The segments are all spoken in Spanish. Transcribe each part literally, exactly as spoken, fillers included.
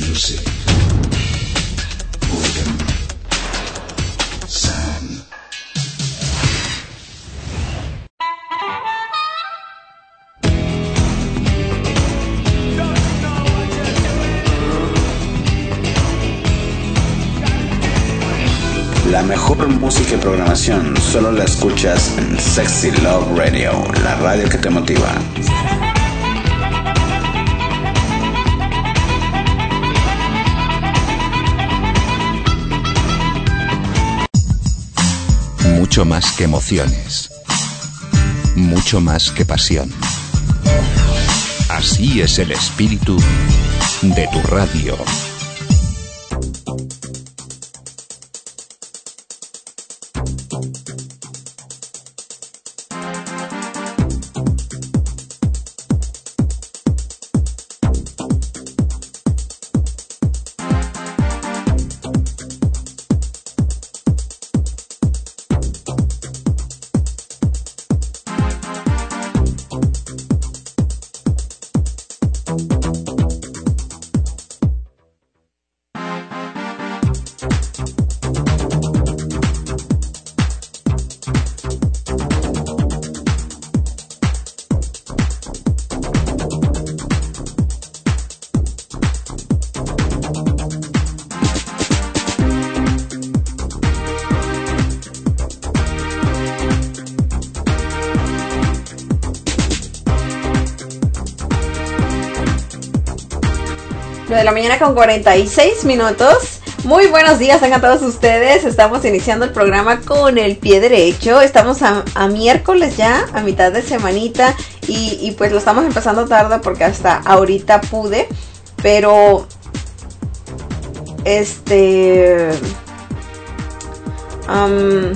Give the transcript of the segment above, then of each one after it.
music. Boredom. Sound. La mejor música y programación solo la escuchas en Sexy Love Radio, la radio que te motiva. Mucho más que emociones, mucho más que pasión. Así es el espíritu de tu radio. De la mañana con cuarenta y seis minutos. Muy buenos días a todos ustedes. Estamos iniciando el programa con el pie derecho. Estamos a, a miércoles ya, a mitad de semanita. Y, y pues lo estamos empezando tarde porque hasta ahorita pude. Pero Este um,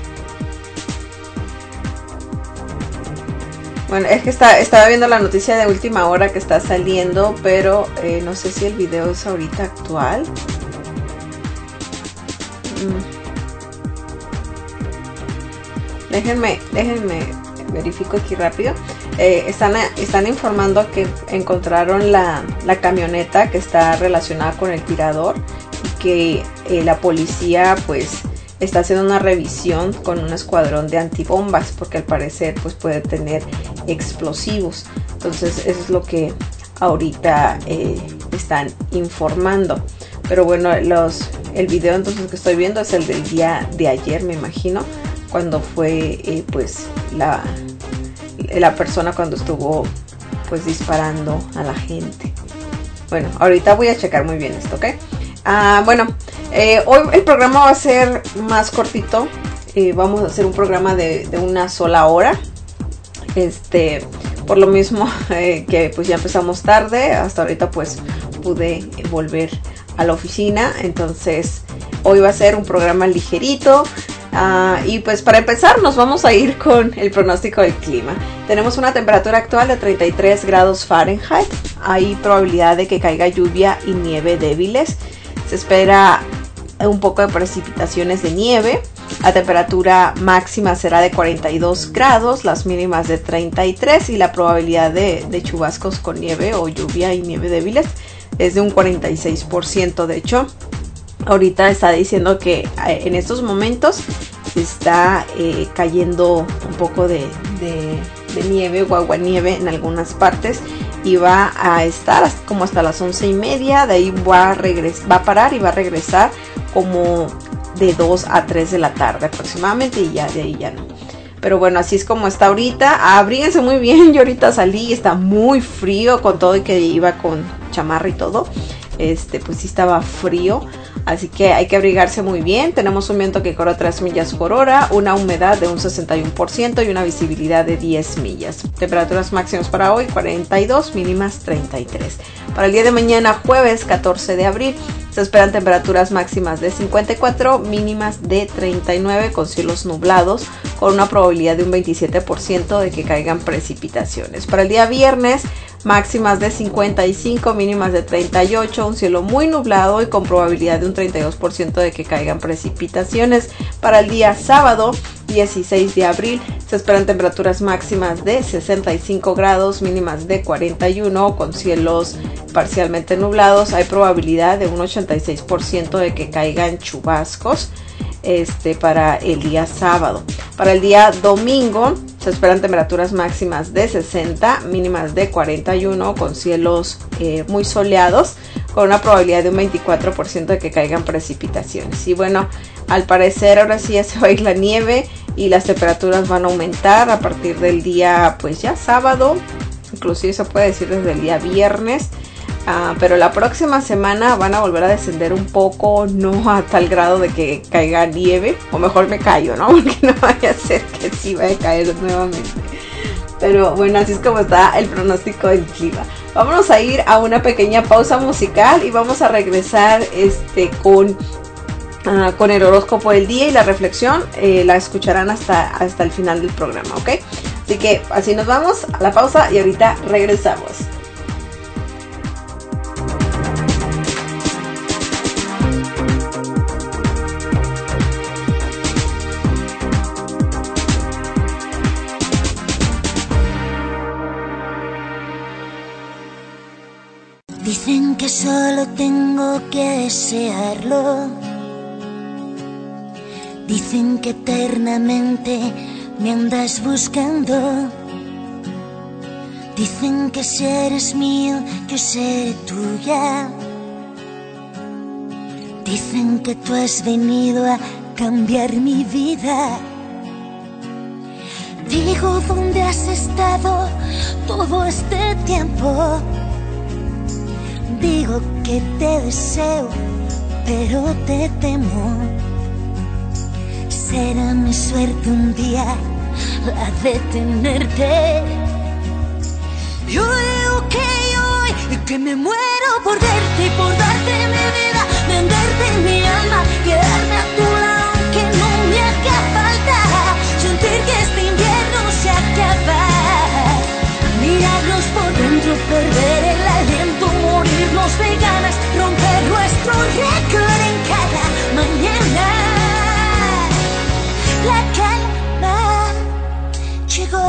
Bueno, es que está, estaba viendo la noticia de última hora que está saliendo, pero eh, no sé si el video es ahorita actual. Mm. Déjenme, déjenme, verifico aquí rápido. Eh, están, están informando que encontraron la, la camioneta que está relacionada con el tirador y que eh, la policía pues está haciendo una revisión con un escuadrón de antibombas porque al parecer pues puede tener explosivos. Entonces eso es lo que ahorita eh, están informando. Pero bueno, los, el video entonces que estoy viendo es el del día de ayer, me imagino, cuando fue eh, pues la, la persona cuando estuvo pues disparando a la gente. Bueno, ahorita voy a checar muy bien esto, ¿ok? Ah, bueno, eh, hoy el programa va a ser más cortito. Eh, vamos a hacer un programa de, de una sola hora. Este, por lo mismo eh, que pues ya empezamos tarde. Hasta ahorita pues pude volver a la oficina. Entonces hoy va a ser un programa ligerito. Uh, y pues para empezar nos vamos a ir con el pronóstico del clima. Tenemos una temperatura actual de treinta y tres grados Fahrenheit. Hay probabilidad de que caiga lluvia y nieve débiles. Se espera un poco de precipitaciones de nieve. La temperatura máxima será de cuarenta y dos grados, las mínimas de treinta y tres y la probabilidad de, de chubascos con nieve o lluvia y nieve débiles es de un cuarenta y seis por ciento. De hecho, ahorita está diciendo que en estos momentos está eh, cayendo un poco de, de, de nieve o aguanieve en algunas partes y va a estar como hasta las once y media. De ahí va a, regres- va a parar y va a regresar como de dos a tres de la tarde aproximadamente y ya de ahí ya no. Pero bueno, así es como está ahorita. Abríguense muy bien. Yo ahorita salí y está muy frío con todo y que iba con chamarra y todo. Este, pues sí estaba frío. Así que hay que abrigarse muy bien. Tenemos un viento que corre tres millas por hora, una humedad de un sesenta y uno por ciento y una visibilidad de diez millas. Temperaturas máximas para hoy cuarenta y dos, mínimas treinta y tres. Para el día de mañana, jueves catorce de abril, se esperan temperaturas máximas de cincuenta y cuatro, mínimas de treinta y nueve con cielos nublados, con una probabilidad de un veintisiete por ciento de que caigan precipitaciones. Para el día viernes, máximas de cincuenta y cinco, mínimas de treinta y ocho, un cielo muy nublado y con probabilidad de un treinta y dos por ciento de que caigan precipitaciones. Para el día sábado, dieciséis de abril. Se esperan temperaturas máximas de sesenta y cinco grados, mínimas de cuarenta y uno, con cielos parcialmente nublados. Hay probabilidad de un ochenta y seis por ciento de que caigan chubascos este, para el día sábado. Para el día domingo se esperan temperaturas máximas de sesenta, mínimas de cuarenta y uno, con cielos eh, muy soleados, con una probabilidad de un veinticuatro por ciento de que caigan precipitaciones. Y bueno, al parecer ahora sí ya se va a ir la nieve y las temperaturas van a aumentar a partir del día, pues ya sábado, inclusive se puede decir desde el día viernes. Uh, pero la próxima semana van a volver a descender un poco, no a tal grado de que caiga nieve, o mejor me callo, ¿no? Porque no vaya a ser que sí vaya a caer nuevamente. Pero bueno, así es como está el pronóstico del clima. Vámonos a ir a una pequeña pausa musical y vamos a regresar este con, uh, con el horóscopo del día y la reflexión. Eh, la escucharán hasta, hasta el final del programa, ¿ok? Así que así nos vamos a la pausa y ahorita regresamos. Dicen que solo tengo que desearlo. Dicen que eternamente me andas buscando. Dicen que si eres mío, yo seré tuya. Dicen que tú has venido a cambiar mi vida. Digo, ¿dónde has estado todo este tiempo? Digo que te deseo, pero te temo. Será mi suerte un día la de tenerte. Yo digo que hoy, que me muero por verte y por darte mi vida, venderte mi alma, quedarme a tu lado aunque no me haga falta, sentir que este invierno se acaba, mirarnos por dentro, perder el aliento, morirnos de ganas, romper nuestro récord en cada mañana. La calma llegó.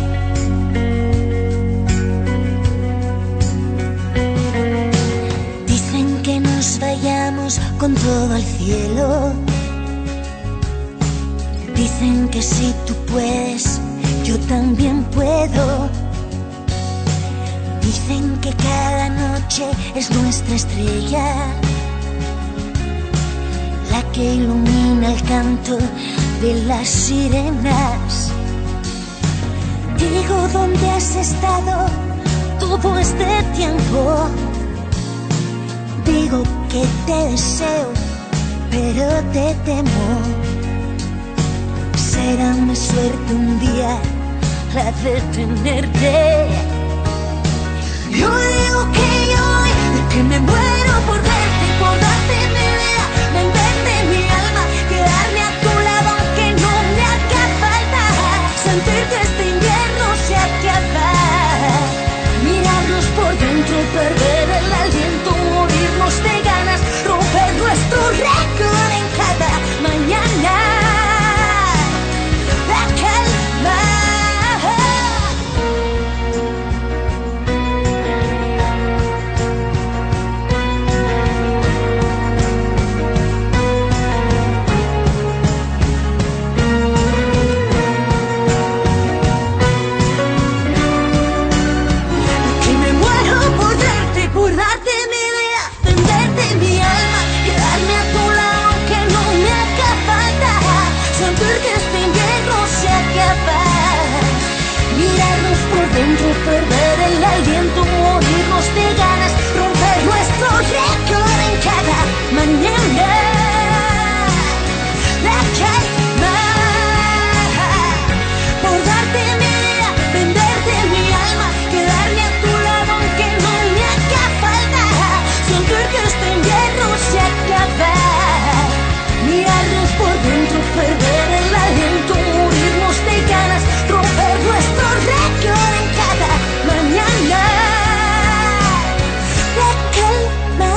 Dicen que nos vayamos con todo al cielo. Dicen que si tú puedes, yo también puedo. Dicen que cada noche es nuestra estrella, la que ilumina el canto de las sirenas. Digo, ¿dónde has estado todo este tiempo? Digo que te deseo, pero te temo. Será mi suerte un día la de tenerte. Yo digo que hoy, que me muero por verte y por darte mi vida, venderte mi alma, quedarme a tu lado aunque no me haga falta, sentir que este invierno se acaba, mirarnos por dentro, perder el aliento, morirnos de ganas, romper nuestro récord en cada mañana. La calma. Perder el aliento, morirnos de ganas, romper nuestro récord en cada mañana. La calma, por darte mi vida, venderte mi alma, quedarme a tu lado aunque no me haga falta, sentir que este invierno se acaba, mirarnos por dentro, perder el aliento, morirnos de ganas, romper nuestro récord en cada mañana. La calma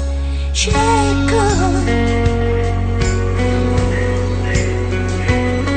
llegó.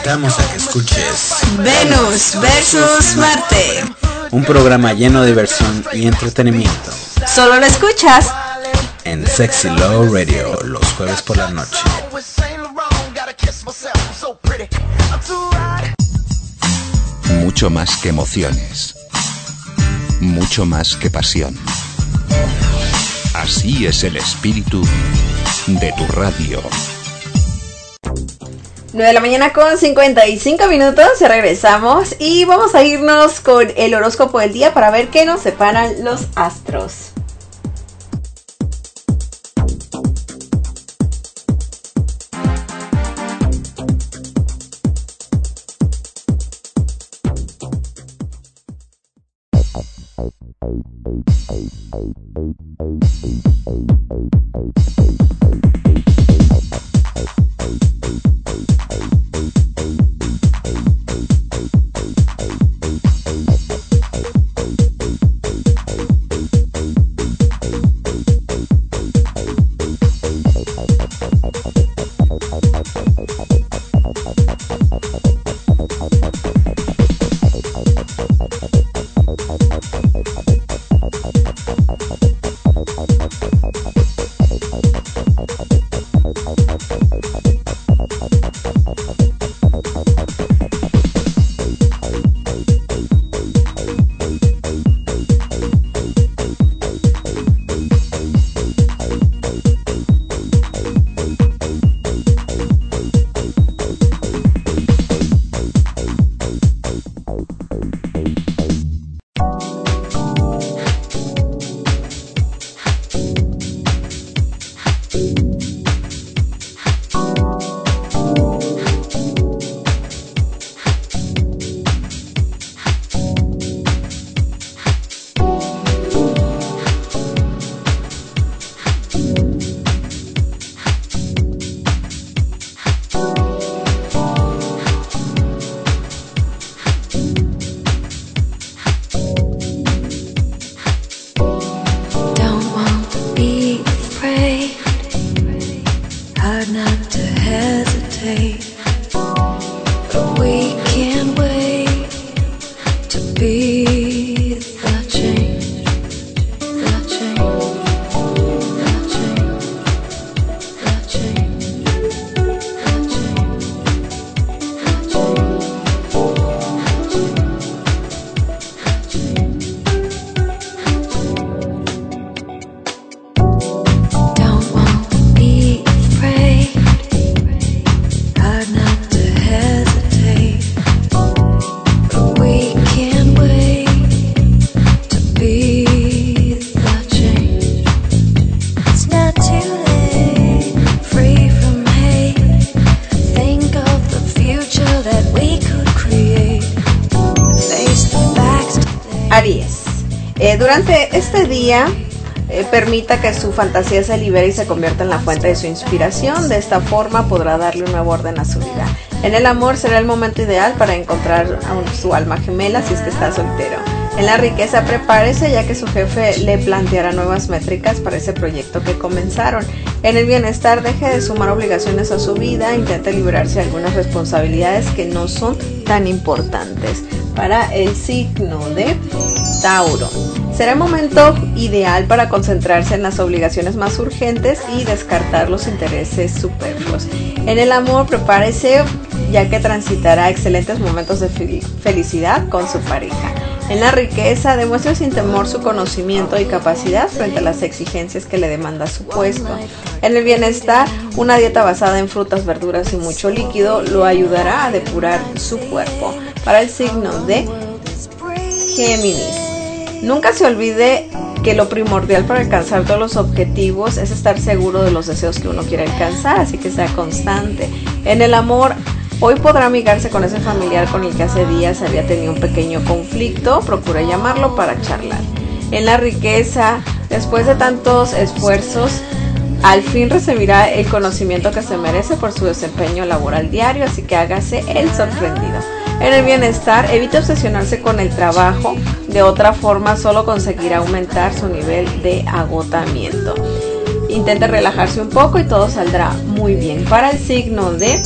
invitamos a que escuches Venus versus Marte, un programa lleno de diversión y entretenimiento. Solo lo escuchas en Sexy Love Radio los jueves por la noche. Mucho más que emociones, mucho más que pasión. Así es el espíritu de tu radio. nueve de la mañana con cincuenta y cinco minutos, ya regresamos y vamos a irnos con el horóscopo del día para ver qué nos separan los astros. Durante este día, eh, permita que su fantasía se libere y se convierta en la fuente de su inspiración. De esta forma podrá darle un nuevo orden a su vida. En el amor será el momento ideal para encontrar a un, su alma gemela si es que está soltero. En la riqueza, prepárese ya que su jefe le planteará nuevas métricas para ese proyecto que comenzaron. En el bienestar, deje de sumar obligaciones a su vida, intente liberarse de algunas responsabilidades que no son tan importantes. Para el signo de Tauro, será el momento ideal para concentrarse en las obligaciones más urgentes y descartar los intereses superfluos. En el amor, prepárese ya que transitará excelentes momentos de felicidad con su pareja. En la riqueza, demuestre sin temor su conocimiento y capacidad frente a las exigencias que le demanda su puesto. En el bienestar, una dieta basada en frutas, verduras y mucho líquido lo ayudará a depurar su cuerpo. Para el signo de Géminis, nunca se olvide que lo primordial para alcanzar todos los objetivos es estar seguro de los deseos que uno quiere alcanzar, así que sea constante. En el amor, hoy podrá amigarse con ese familiar con el que hace días había tenido un pequeño conflicto, procure llamarlo para charlar. En la riqueza, después de tantos esfuerzos, al fin recibirá el conocimiento que se merece por su desempeño laboral diario, así que hágase el sorprendido. En el bienestar, evite obsesionarse con el trabajo, de otra forma solo conseguirá aumentar su nivel de agotamiento. Intente relajarse un poco y todo saldrá muy bien. Para el signo de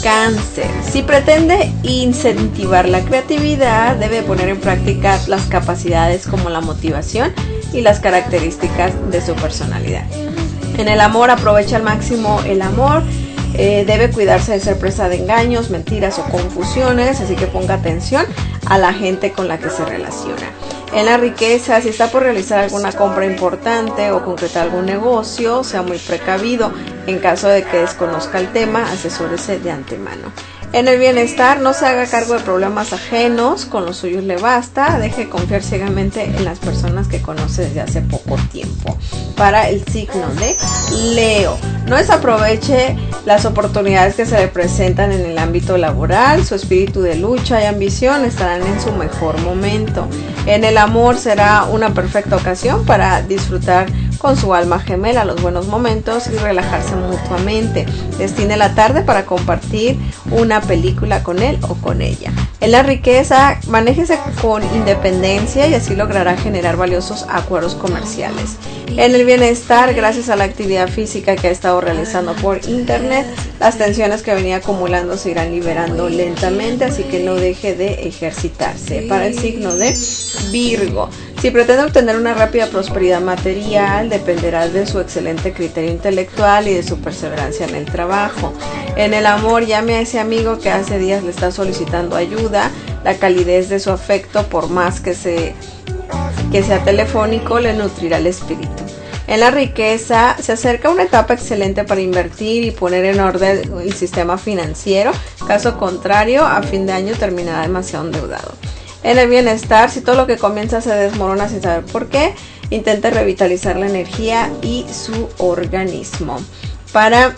Cáncer. Si pretende incentivar la creatividad, debe poner en práctica las capacidades como la motivación y las características de su personalidad. En el amor, aprovecha al máximo el amor. Eh, debe cuidarse de ser presa de engaños, mentiras o confusiones, así que ponga atención a la gente con la que se relaciona. En la riqueza, si está por realizar alguna compra importante o concretar algún negocio, sea muy precavido. En caso de que desconozca el tema, asesórese de antemano. En el bienestar, no se haga cargo de problemas ajenos, con los suyos le basta. Deje confiar ciegamente en las personas que conoce desde hace poco tiempo. Para el signo de Leo, no desaproveche las oportunidades que se le presentan en el ámbito laboral. Su espíritu de lucha y ambición estarán en su mejor momento. En el amor, será una perfecta ocasión para disfrutar con su alma gemela los buenos momentos y relajarse mutuamente. Destine la tarde para compartir una película con él o con ella. En la riqueza, manéjese con independencia y así logrará generar valiosos acuerdos comerciales. En el bienestar, gracias a la actividad física que ha estado realizando por internet, las tensiones que venía acumulando se irán liberando lentamente, así que no deje de ejercitarse. Para el signo de Virgo, si pretende obtener una rápida prosperidad material, dependerá de su excelente criterio intelectual y de su perseverancia en el trabajo. En el amor, llame a ese amigo que hace días le está solicitando ayuda. La calidez de su afecto, por más que, se, que sea telefónico, le nutrirá el espíritu. En la riqueza, se acerca una etapa excelente para invertir y poner en orden el sistema financiero. Caso contrario, a fin de año terminará demasiado endeudado. En el bienestar, si todo lo que comienza se desmorona sin saber por qué, intente revitalizar la energía y su organismo. Para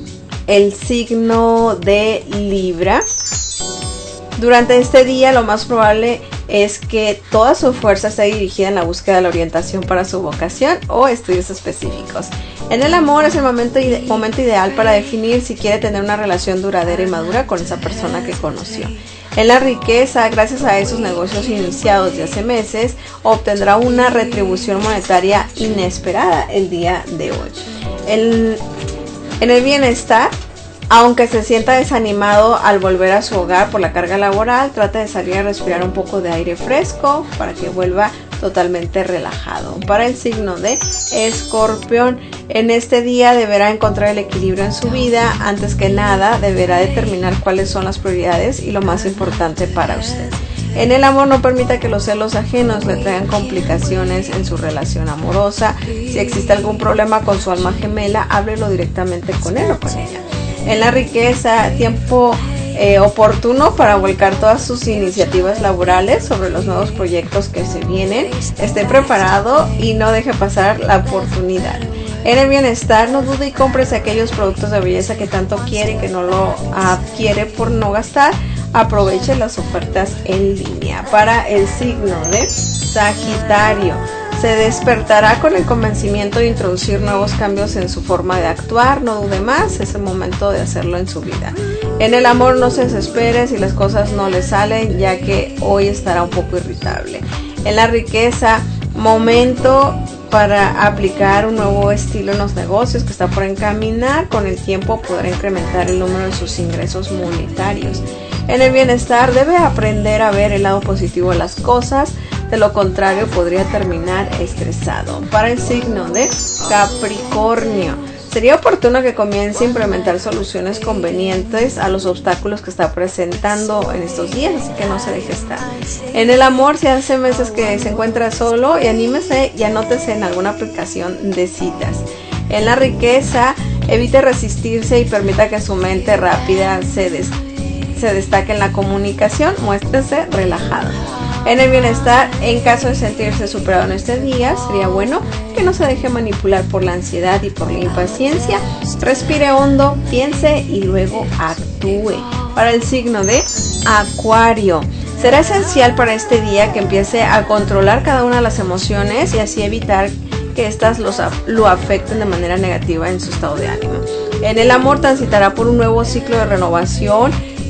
el signo de Libra, durante este día lo más probable es que toda su fuerza esté dirigida en la búsqueda de la orientación para su vocación o estudios específicos. En el amor, es el momento, ide- momento ideal para definir si quiere tener una relación duradera y madura con esa persona que conoció. En la riqueza, gracias a esos negocios iniciados de hace meses, obtendrá una retribución monetaria inesperada el día de hoy. El, en el bienestar, aunque se sienta desanimado al volver a su hogar por la carga laboral, trata de salir a respirar un poco de aire fresco para que vuelva totalmente relajado. Para el signo de Escorpión, en este día deberá encontrar el equilibrio en su vida. Antes que nada, deberá determinar cuáles son las prioridades y lo más importante para usted. En el amor, no permita que los celos ajenos le traigan complicaciones en su relación amorosa. Si existe algún problema con su alma gemela, háblelo directamente con él o con ella. En la riqueza, tiempo eh, oportuno para volcar todas sus iniciativas laborales sobre los nuevos proyectos que se vienen. Esté preparado y no deje pasar la oportunidad. En el bienestar, no dude y cómprese aquellos productos de belleza que tanto quiere y que no lo adquiere por no gastar. Aproveche las ofertas en línea. Para el signo de Sagitario, se despertará con el convencimiento de introducir nuevos cambios en su forma de actuar. No dude más, es el momento de hacerlo en su vida. En el amor, no se desespere si las cosas no le salen, ya que hoy estará un poco irritable. En la riqueza, momento para aplicar un nuevo estilo en los negocios que está por encaminar. Con el tiempo podrá incrementar el número de sus ingresos monetarios. En el bienestar, debe aprender a ver el lado positivo de las cosas. De lo contrario, podría terminar estresado. Para el signo de Capricornio, sería oportuno que comience a implementar soluciones convenientes a los obstáculos que está presentando en estos días, así que no se deje estar. En el amor, si hace meses que se encuentra solo, y anímese y anótese en alguna aplicación de citas. En la riqueza, evite resistirse y permita que su mente rápida se, des- se destaque en la comunicación. Muéstrese relajado. En el bienestar, en caso de sentirse superado en este día, sería bueno que no se deje manipular por la ansiedad y por la impaciencia. Respire hondo, piense y luego actúe. Para el signo de Acuario, será esencial para este día que empiece a controlar cada una de las emociones y así evitar que éstas los, lo afecten de manera negativa en su estado de ánimo. En el amor, transitará por un nuevo ciclo de renovación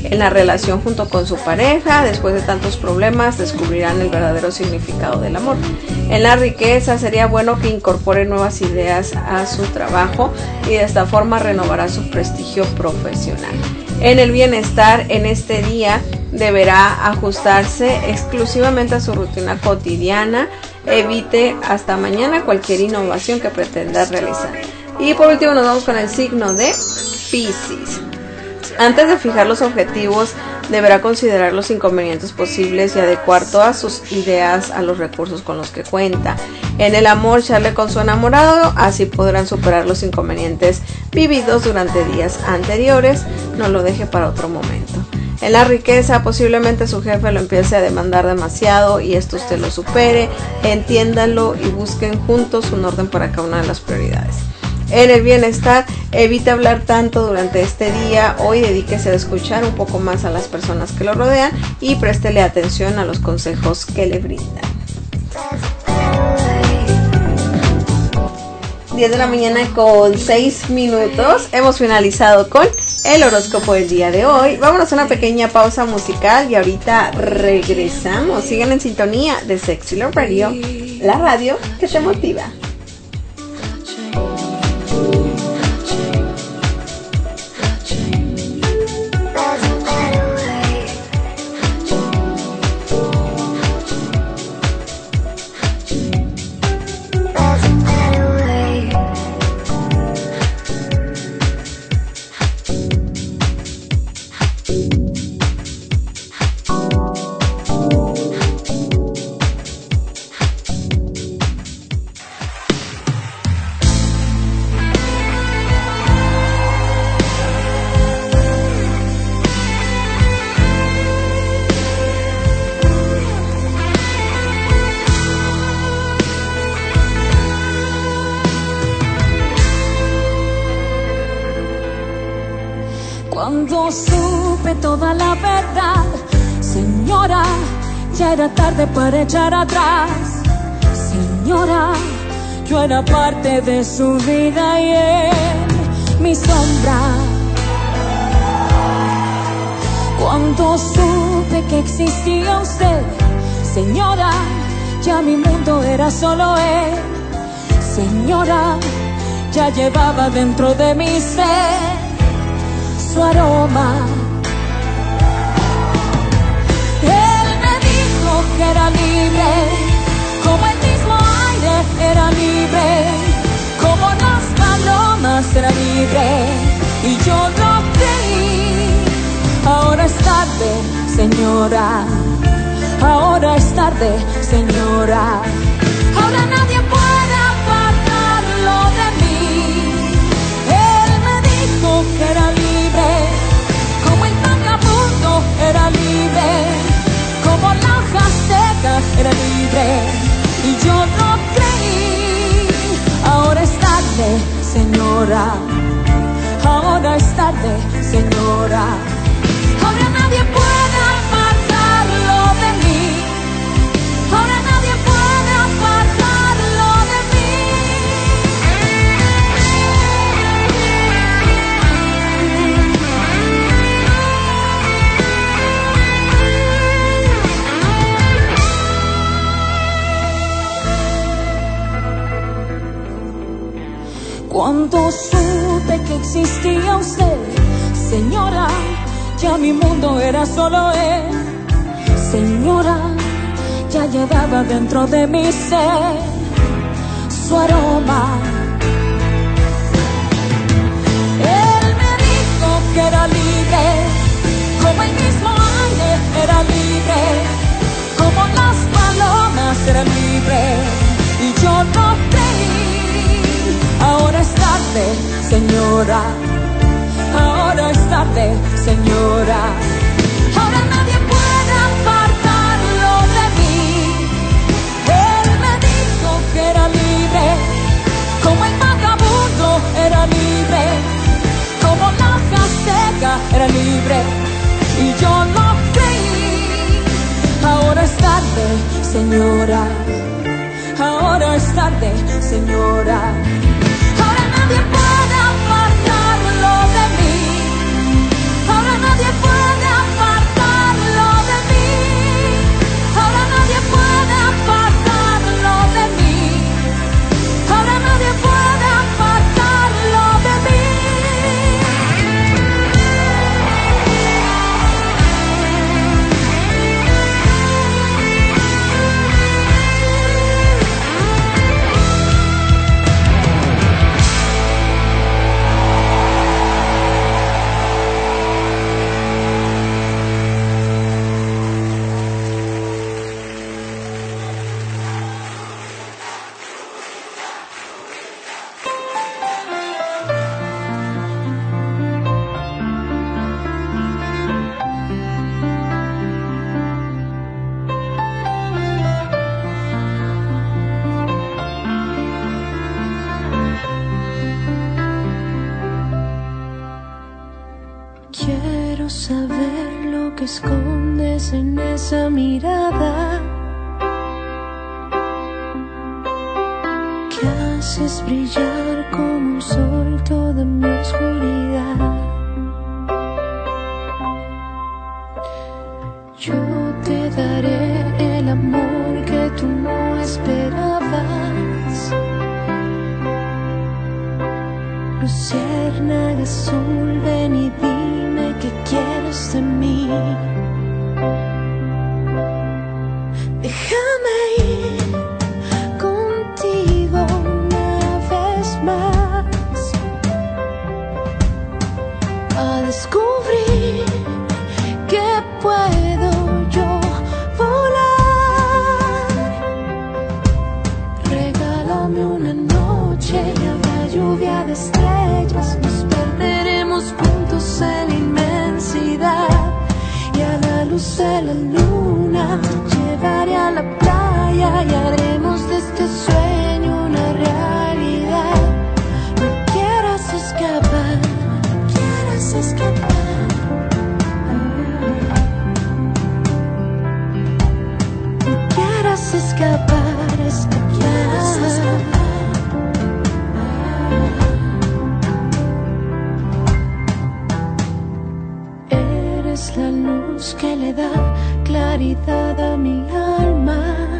en la relación junto con su pareja. Después de tantos problemas descubrirán el verdadero significado del amor. En la riqueza sería bueno que incorpore nuevas ideas a su trabajo y de esta forma renovará su prestigio profesional. En el bienestar, en este día deberá ajustarse exclusivamente a su rutina cotidiana. Evite hasta mañana cualquier innovación que pretenda realizar. Y por último nos vamos con el signo de Piscis. Antes de fijar los objetivos, deberá considerar los inconvenientes posibles y adecuar todas sus ideas a los recursos con los que cuenta. En el amor, charle con su enamorado, así podrán superar los inconvenientes vividos durante días anteriores. No lo deje para otro momento. En la riqueza, posiblemente su jefe lo empiece a demandar demasiado y esto usted lo supere. Entiéndalo y busquen juntos un orden para cada una de las prioridades. En el bienestar, evite hablar tanto durante este día. Hoy dedíquese a escuchar un poco más a las personas que lo rodean y préstele atención a los consejos que le brindan. diez de la mañana con seis minutos. Hemos finalizado con el horóscopo del día de hoy. Vámonos a una pequeña pausa musical y ahorita regresamos. Sigan en sintonía de Sexy Love Radio, la radio que te motiva. Cuando supe toda la verdad, señora, ya era tarde para echar atrás. Señora, yo era parte de su vida y en mi sombra. Cuando supe que existía usted, señora, ya mi mundo era solo él. Señora, ya llevaba dentro de mi ser su aroma. Él me dijo que era libre, como el mismo aire era libre, como las palomas era libre, y yo lo creí. Ahora es tarde, señora, ahora es tarde, señora. Ahora nadie puede apartarlo de mí. Él me dijo que era libre, como el vagabundo era libre, como la hoja seca era libre, y yo no creí. Ahora es tarde, señora, ahora es tarde, señora. Ahora nadie puede apartarlo de mí. Ahora nadie puede apartarlo de mí. Cuando supe que existía usted, señora, ya mi mundo era solo él. Señora, ya llevaba dentro de mi ser su aroma. Él me dijo que era libre, como el mismo aire era libre, como las palomas eran libres, y yo no creí. Ahora es tarde, señora, ahora es tarde, señora. Ahora nadie puede apartarlo de mí. Él me dijo que era libre, como el vagabundo era libre, como la hoja seca era libre, y yo lo creí. Ahora es tarde, señora, ahora es tarde, señora. Ahora nadie puede apartarlo de mí. Ahora nadie puede escondes en esa mirada que haces brillar como un sol toda mi oscuridad. Yo te daré el amor que tú no esperabas. Luciérnaga azul, ven y dime qué quieres de mí. Déjame ir contigo una vez más a descubrir que puedo yo volar. Regálame una noche y habrá lluvia de estrellas. Nos perderemos juntos en la inmensidad y a la luz de la luna te llevaré a la playa y haremos de este sueño una realidad. No quieras escapar, no quieras escapar. Escapar, escapar. Eres la luz que le da claridad a mi alma.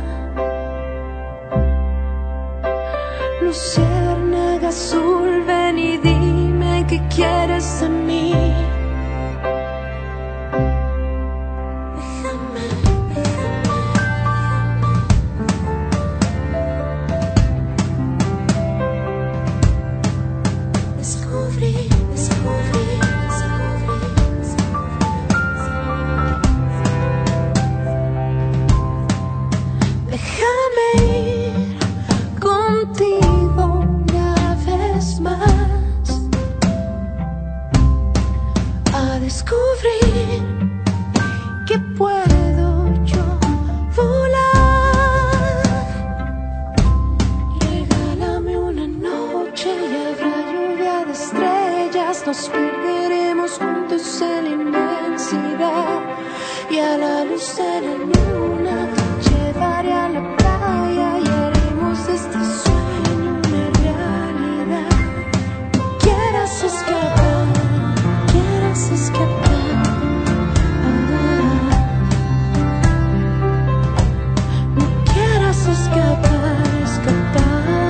Luciérnaga azul, ven y dime qué quieres de mí. Nos perderemos juntos en la inmensidad y a la luz de la luna te llevaré a la playa y haremos de este sueño una realidad. No quieras escapar, no quieras escapar. Ah, no quieras escapar, escapar.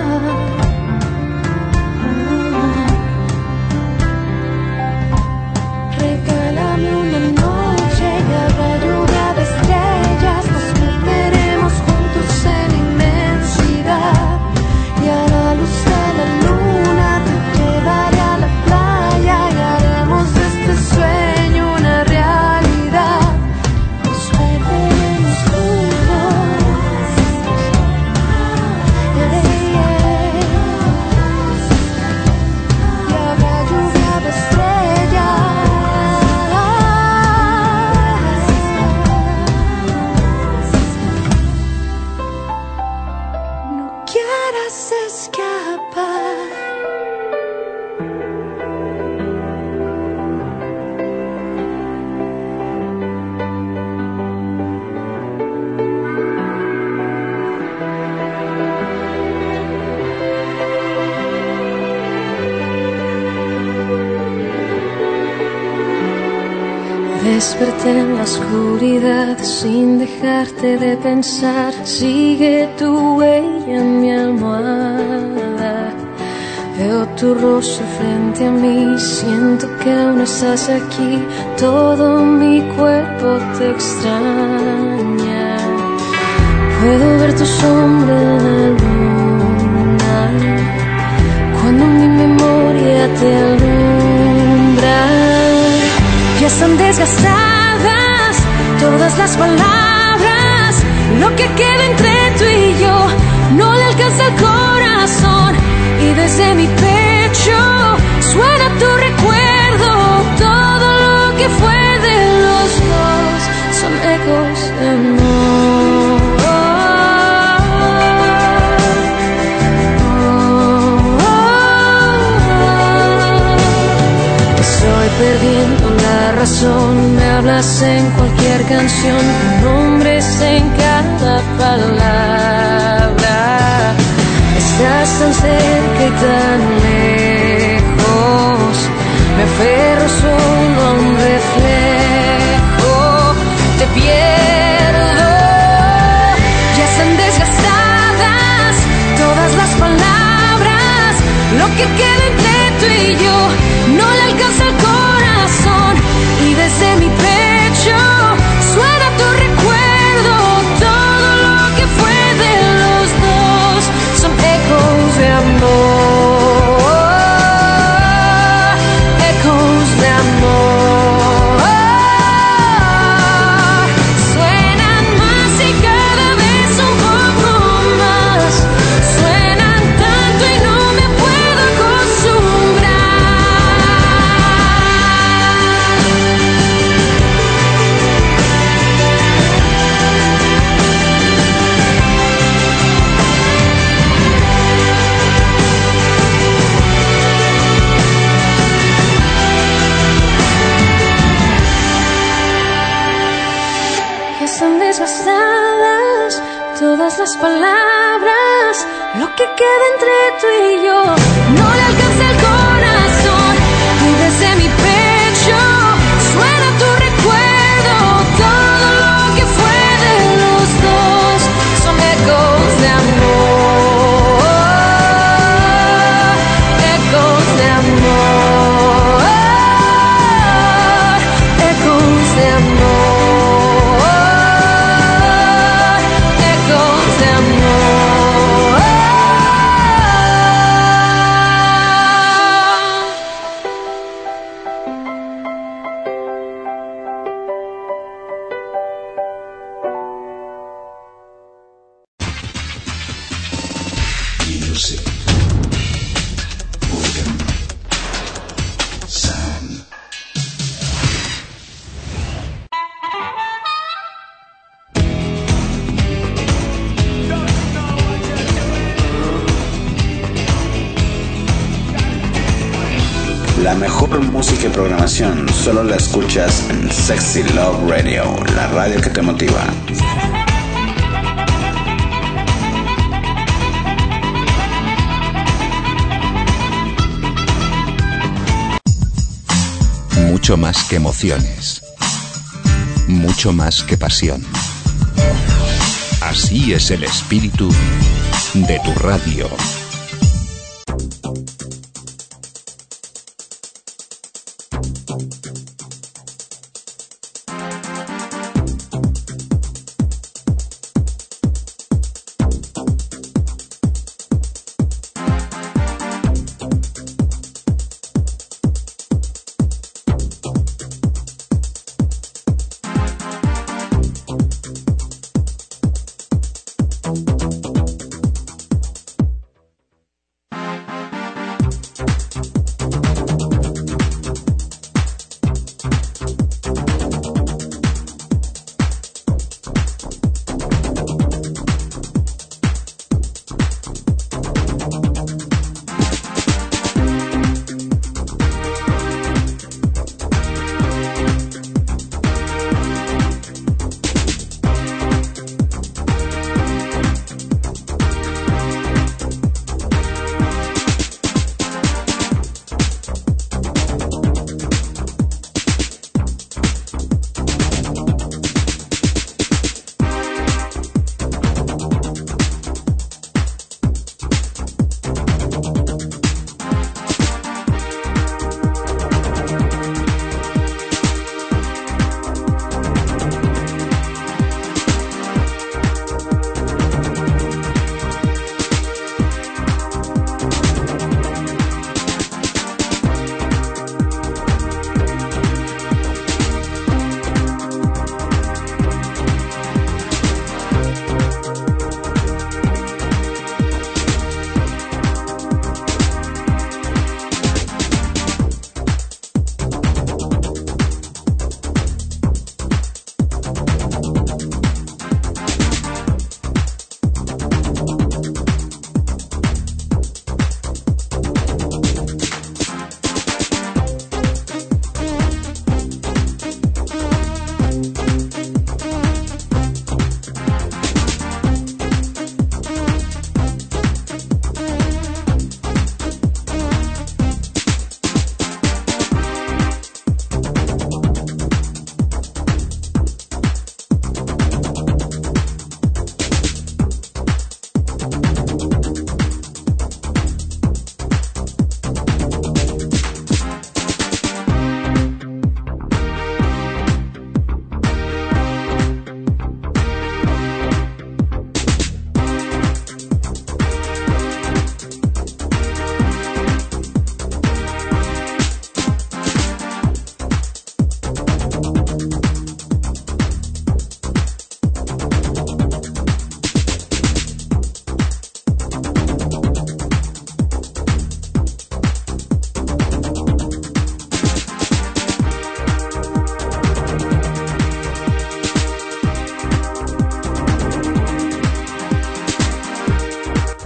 Desperté en la oscuridad sin dejarte de pensar. Sigue tu huella en mi almohada. Veo tu rostro frente a mí. Siento que aún estás aquí. Todo mi cuerpo te extraña. Puedo ver tu sombra en la luna cuando mi memoria te alumbra. Ya están desgastadas todas las palabras. Lo que queda entre tú y yo no le alcanza el corazón. Y desde mi pecho suena tu recuerdo. Todo lo que fue de los dos son ecos de amor. Estoy perdiendo la razón. Me hablas en cualquier cualquier canción con nombres en cada palabra. Estás tan cerca y tan lejos, me aferro solo a un reflejo, te pierdo. Ya están desgastadas todas las palabras, lo que queda entre tú y yo no le alcanza el corazón, y desde mi pecho suena tu recuerdo. Todo lo que fue de los dos son ecos de amor, ecos de amor. Suenan más y cada vez un poco más, suenan tanto y no me puedo acostumbrar. Ya están desgastadas todas las palabras, lo que queda entre tú y yo no le alcanza el corazón, y desde mi pecho suena tu recuerdo. Todo lo que fue de los dos son ecos de amor, ecos de amor, ecos de amor, ecos de amor. Music. Organ. Sound. La mejor música y programación solo la escuchas en Sexy Love Radio, la radio que te motiva. Mucho más que emociones. Mucho más que pasión. Así es el espíritu de tu radio.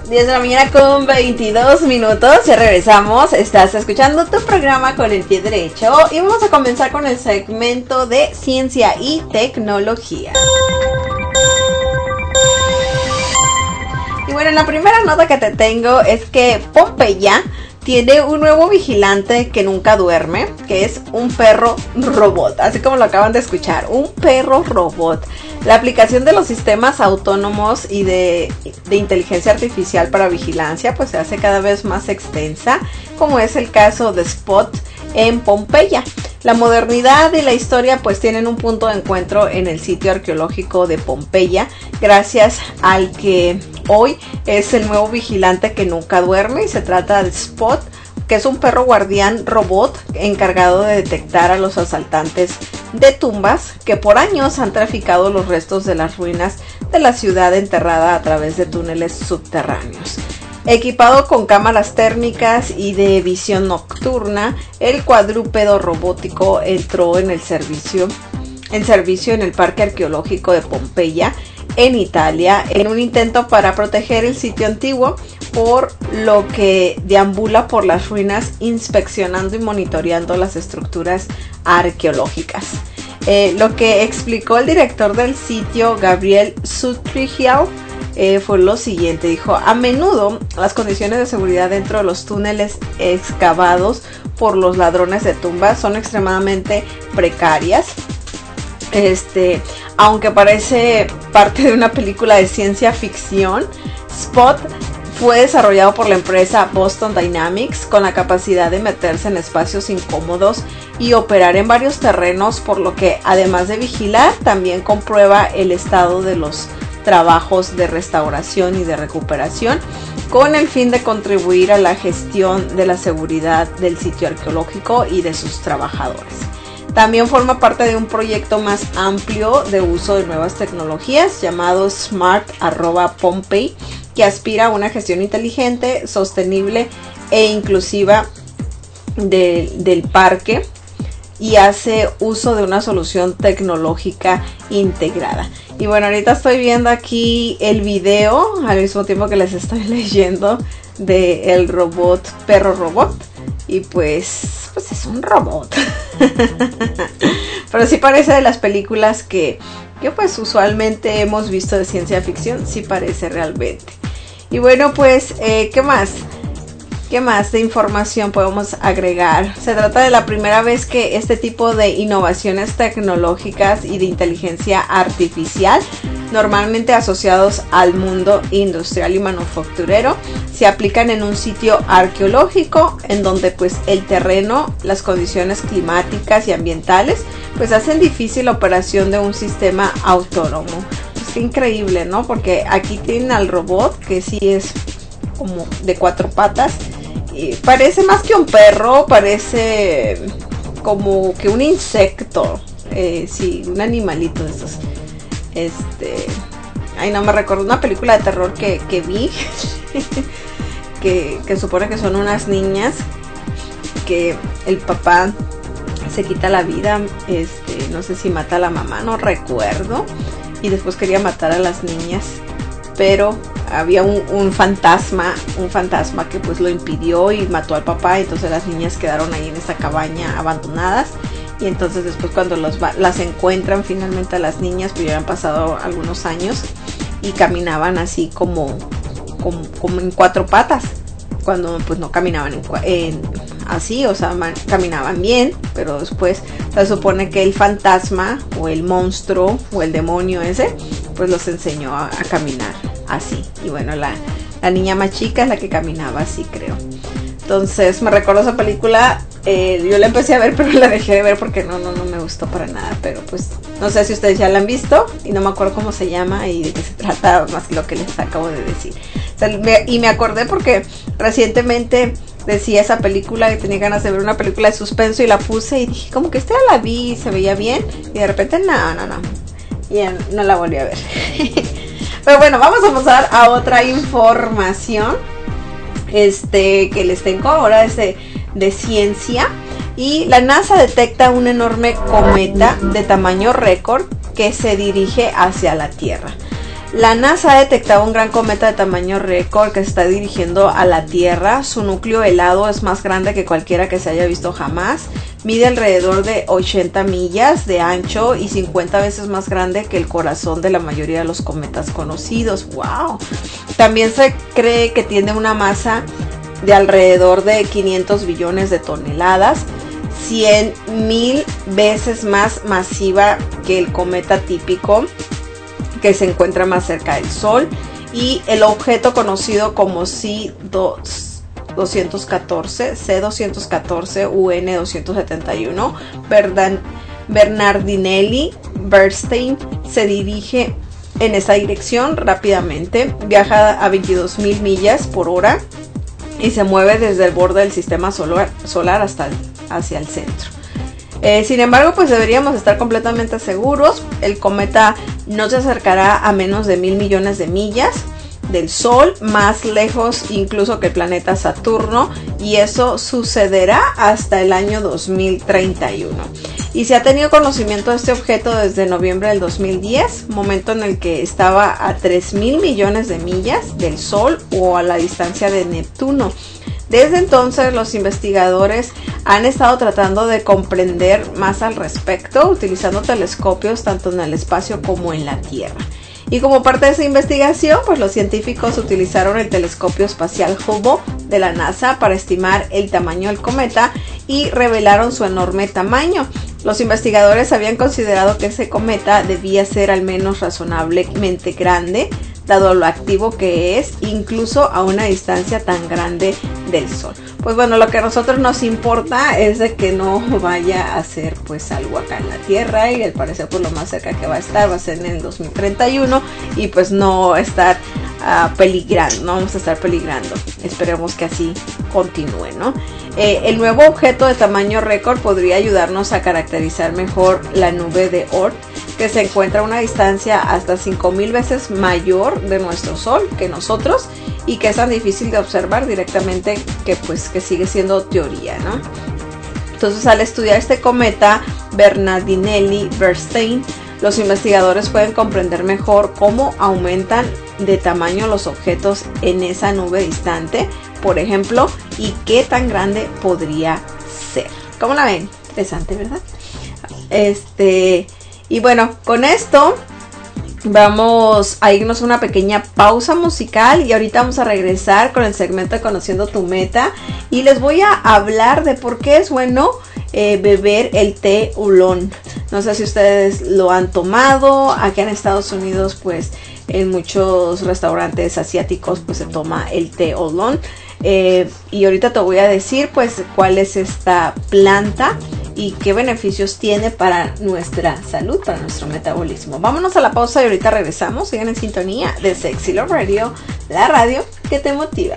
diez de la mañana con veintidós minutos, ya regresamos. Estás escuchando tu programa Con el Pie Derecho y vamos a comenzar con el segmento de ciencia y tecnología. Y bueno, la primera nota que te tengo es que Pompeya tiene un nuevo vigilante que nunca duerme, que es un perro robot, así como lo acaban de escuchar, un perro robot. La aplicación de los sistemas autónomos y de, de inteligencia artificial para vigilancia pues se hace cada vez más extensa, como es el caso de Spot en Pompeya. La modernidad y la historia pues tienen un punto de encuentro en el sitio arqueológico de Pompeya, gracias al que hoy es el nuevo vigilante que nunca duerme, y se trata de Spot, que es un perro guardián robot encargado de detectar a los asaltantes de tumbas que por años han traficado los restos de las ruinas de la ciudad enterrada a través de túneles subterráneos. Equipado con cámaras térmicas y de visión nocturna, el cuadrúpedo robótico entró en el servicio, en servicio en el Parque Arqueológico de Pompeya, en Italia, en un intento para proteger el sitio antiguo, por lo que deambula por las ruinas inspeccionando y monitoreando las estructuras arqueológicas. Eh, lo que explicó el director del sitio, Gabriel Sutrigial, eh, fue lo siguiente. Dijo: a menudo las condiciones de seguridad dentro de los túneles excavados por los ladrones de tumbas son extremadamente precarias. Este, aunque parece parte de una película de ciencia ficción, Spot fue desarrollado por la empresa Boston Dynamics con la capacidad de meterse en espacios incómodos y operar en varios terrenos, por lo que además de vigilar, también comprueba el estado de los trabajos de restauración y de recuperación, con el fin de contribuir a la gestión de la seguridad del sitio arqueológico y de sus trabajadores. También forma parte de un proyecto más amplio de uso de nuevas tecnologías llamado Smart Pompeii, que aspira a una gestión inteligente, sostenible e inclusiva de, del parque, y hace uso de una solución tecnológica integrada. Y bueno, ahorita estoy viendo aquí el video al mismo tiempo que les estoy leyendo de el robot, perro robot, y pues, pues es un robot. Pero sí parece de las películas que, que pues usualmente hemos visto de ciencia ficción, sí parece realmente. Y bueno, pues, eh, ¿qué más? ¿Qué más de información podemos agregar? Se trata de la primera vez que este tipo de innovaciones tecnológicas y de inteligencia artificial, normalmente asociados al mundo industrial y manufacturero, se aplican en un sitio arqueológico en donde pues el terreno, las condiciones climáticas y ambientales pues hacen difícil la operación de un sistema autónomo. Pues qué increíble, ¿no? Porque aquí tienen al robot, que sí es como de cuatro patas, y parece más que un perro, parece como que un insecto, eh, sí, un animalito de esos. Este, ay, no me recuerdo, una película de terror que, que vi, que, que supone que son unas niñas, que el papá se quita la vida, este, no sé si mata a la mamá, no recuerdo, y después quería matar a las niñas, pero había un, un fantasma, un fantasma que pues lo impidió y mató al papá. Entonces las niñas quedaron ahí en esa cabaña abandonadas, y entonces después cuando los va, las encuentran finalmente a las niñas, pues ya han pasado algunos años y caminaban así como, como, como en cuatro patas, cuando pues no caminaban en, en, así, o sea, man, caminaban bien, pero después se supone que el fantasma o el monstruo o el demonio ese pues los enseñó a, a caminar así. Y bueno, la, la niña más chica es la que caminaba así, creo. Entonces me recuerdo esa película, eh, yo la empecé a ver pero la dejé de ver porque no, no, no me gustó para nada. Pero pues no sé si ustedes ya la han visto, y no me acuerdo cómo se llama y de qué se trata, más que lo que les acabo de decir. O sea, me, y me acordé porque recientemente decía esa película que tenía ganas de ver una película de suspenso, y la puse y dije como que esta ya la vi, se veía bien, y de repente no, no, no, y ya no la volví a ver. Pero bueno, vamos a pasar a otra información este que les tengo ahora, es de, de ciencia. Y la NASA detecta un enorme cometa de tamaño récord que se dirige hacia la Tierra. La NASA ha detectado un gran cometa de tamaño récord que se está dirigiendo a la Tierra. Su núcleo helado es más grande que cualquiera que se haya visto jamás. Mide alrededor de ochenta millas de ancho y cincuenta veces más grande que el corazón de la mayoría de los cometas conocidos. ¡Wow! También se cree que tiene una masa de alrededor de quinientos billones de toneladas, cien mil veces más masiva que el cometa típico que se encuentra más cerca del Sol, y el objeto conocido como C doscientos catorce, C doscientos catorce U N doscientos setenta y uno Bernardinelli Bernstein se dirige en esa dirección rápidamente, viaja a veintidós mil millas por hora y se mueve desde el borde del sistema solar, solar hasta el, hacia el centro. Eh, sin embargo, pues deberíamos estar completamente seguros. El cometa no se acercará a menos de mil millones de millas del Sol, más lejos incluso que el planeta Saturno, y eso sucederá hasta el año dos mil treinta y uno. Y se ha tenido conocimiento de este objeto desde noviembre del dos mil diez, momento en el que estaba a tres mil millones de millas del Sol o a la distancia de Neptuno. Desde entonces los investigadores han estado tratando de comprender más al respecto, utilizando telescopios tanto en el espacio como en la Tierra. Y como parte de esa investigación, pues los científicos utilizaron el telescopio espacial Hubble de la NASA para estimar el tamaño del cometa y revelaron su enorme tamaño. Los investigadores habían considerado que ese cometa debía ser al menos razonablemente grande, dado lo activo que es, incluso a una distancia tan grande del Sol. Pues bueno, lo que a nosotros nos importa es de que no vaya a ser pues algo acá en la Tierra, y al parecer pues lo más cerca que va a estar va a ser en el dos mil treinta y uno, y pues no estar uh, peligrando, no vamos a estar peligrando. Esperemos que así continúe, ¿no? Eh, el nuevo objeto de tamaño récord podría ayudarnos a caracterizar mejor la nube de Oort, que se encuentra a una distancia hasta cinco mil veces mayor de nuestro Sol que nosotros, y que es tan difícil de observar directamente que pues que sigue siendo teoría, ¿no? Entonces, al estudiar este cometa Bernardinelli Bernstein, los investigadores pueden comprender mejor cómo aumentan de tamaño los objetos en esa nube distante, por ejemplo, y qué tan grande podría ser. ¿Cómo la ven? Interesante, ¿verdad? Este, y bueno, con esto vamos a irnos a una pequeña pausa musical, y ahorita vamos a regresar con el segmento de Conociendo tu Meta, y les voy a hablar de por qué es bueno eh, beber el té oolong. No sé si ustedes lo han tomado. Aquí en Estados Unidos pues en muchos restaurantes asiáticos pues se toma el té oolong, eh, y ahorita te voy a decir pues cuál es esta planta y qué beneficios tiene para nuestra salud, para nuestro metabolismo. Vámonos a la pausa y ahorita regresamos. Sigan en sintonía de Sexy Love Radio, la radio que te motiva.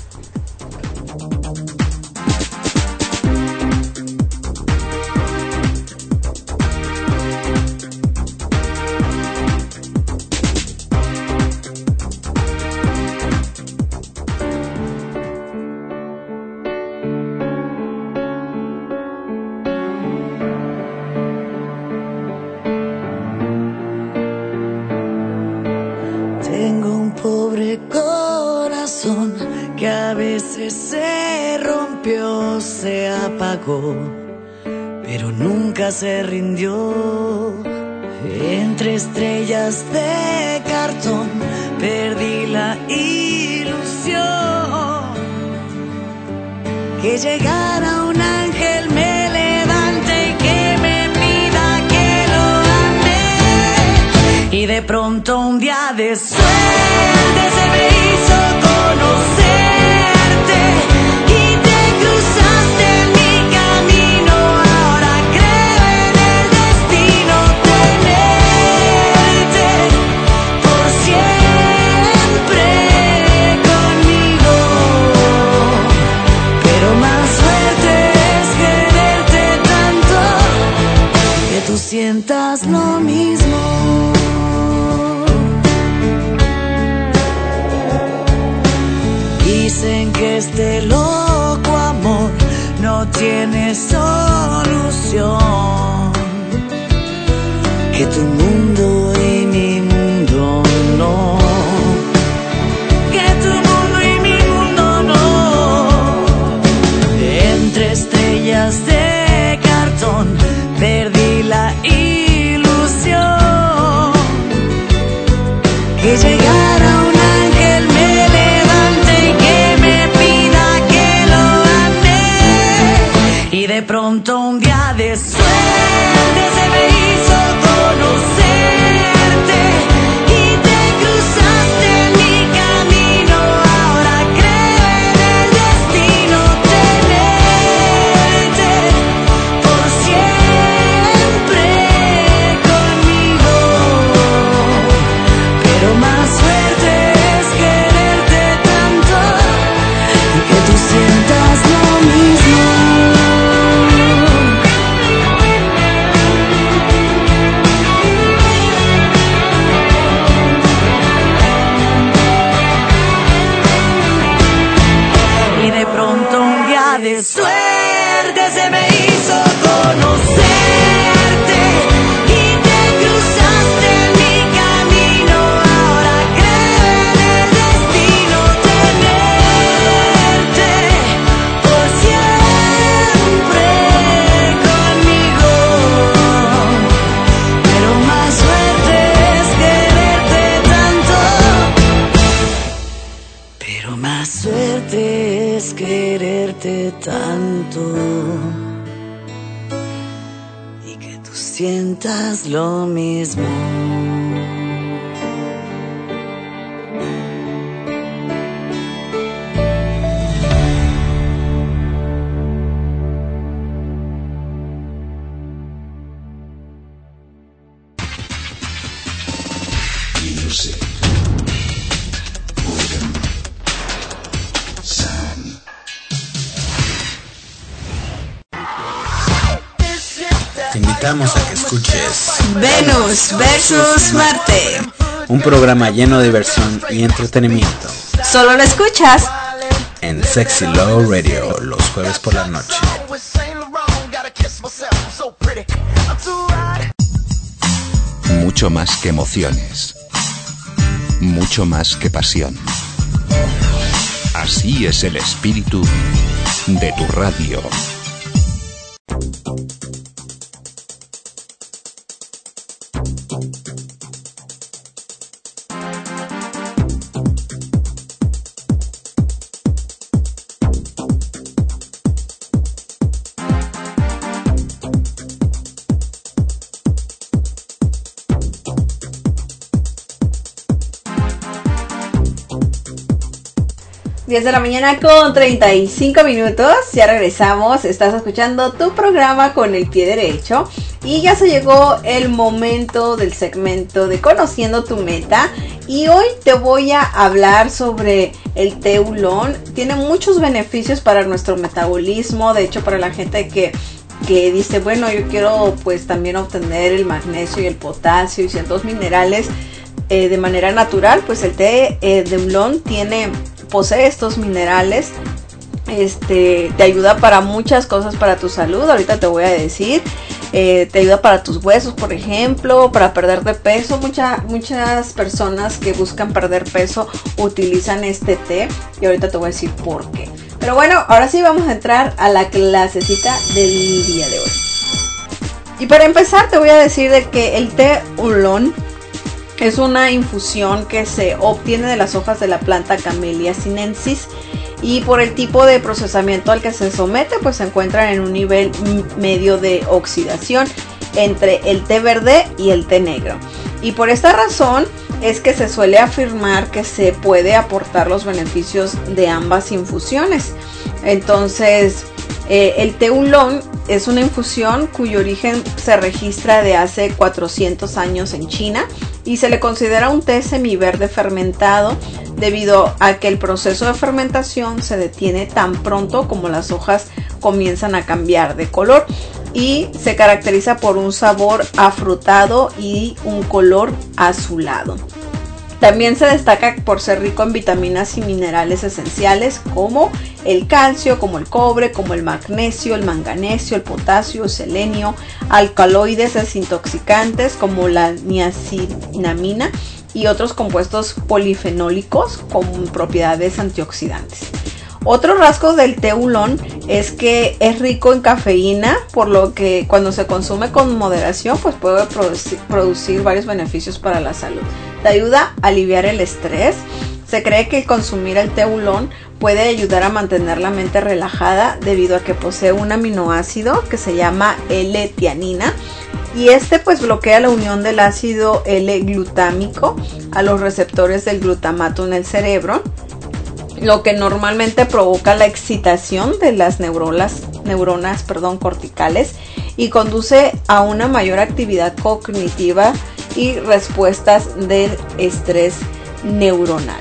Que a veces se rompió, se apagó, pero nunca se rindió. Entre estrellas de cartón perdí la ilusión que llegara un ángel, me levante y que me pida que lo ame. Y de pronto un día de suerte se me hizo conocerte y te cruzaste en mi camino. Ahora creo en el destino, tenerte por siempre conmigo. Pero más suerte es quererte tanto que tú sientas lo mismo. Dicen que este loco amor no tiene solución, que tu mundo y mi mundo no. Y de pronto un día de suerte se me hizo conocerte y te cruzaste en mi camino. Ahora creo en el destino tenerte por siempre conmigo. Pero más suerte es quererte tanto y que tú sientas lo mismo. Y de pronto un día de suerte se me hizo conocerte y te cruzaste en mi camino. Ahora creo en el destino tenerte por siempre conmigo. Pero más suerte es quererte tanto. Pero más suerte es quererte tanto y que tú sientas lo mismo. Music. Rhythm. Sound. Te invitamos a que escuches Venus versus Marte. un programa lleno de diversión y entretenimiento Solo lo escuchas en Sexy Love Radio los jueves por la noche. Mucho más que emociones. Mucho más que pasión. Así es el espíritu de tu radio. diez de la mañana con treinta y cinco minutos, ya regresamos, estás escuchando tu programa con el pie derecho y ya se llegó el momento del segmento de Conociendo tu Meta y hoy te voy a hablar sobre el té oolong. Tiene muchos beneficios para nuestro metabolismo, de hecho para la gente que que dice, bueno, yo quiero pues también obtener el magnesio y el potasio y ciertos minerales eh, de manera natural, pues el té eh, de oolong tiene posee estos minerales. Este te ayuda para muchas cosas para tu salud, ahorita te voy a decir. Eh, te ayuda para tus huesos, por ejemplo, para perder de peso. Mucha, muchas personas que buscan perder peso utilizan este té y ahorita te voy a decir por qué. Pero bueno, ahora sí vamos a entrar a la clasecita del día de hoy. Y para empezar te voy a decir de que el té oolong es una infusión que se obtiene de las hojas de la planta Camellia sinensis y por el tipo de procesamiento al que se somete pues se encuentra en un nivel medio de oxidación entre el té verde y el té negro. Y por esta razón es que se suele afirmar que se puede aportar los beneficios de ambas infusiones. Entonces eh, el té oolong es una infusión cuyo origen se registra de hace cuatrocientos años en China y se le considera un té semiverde fermentado debido a que el proceso de fermentación se detiene tan pronto como las hojas comienzan a cambiar de color y se caracteriza por un sabor afrutado y un color azulado. También se destaca por ser rico en vitaminas y minerales esenciales como el calcio, como el cobre, como el magnesio, el manganesio, el potasio, el selenio, alcaloides desintoxicantes como la niacinamida y otros compuestos polifenólicos con propiedades antioxidantes. Otro rasgo del té oolong es que es rico en cafeína, por lo que cuando se consume con moderación pues puede producir, producir varios beneficios para la salud. Te ayuda a aliviar el estrés, Se cree que consumir el té oolong puede ayudar a mantener la mente relajada debido a que posee un aminoácido que se llama L-tianina, y este pues bloquea la unión del ácido L-glutámico a los receptores del glutamato en el cerebro, lo que normalmente provoca la excitación de las neuronas, neuronas perdón, corticales, y conduce a una mayor actividad cognitiva y respuestas del estrés neuronal.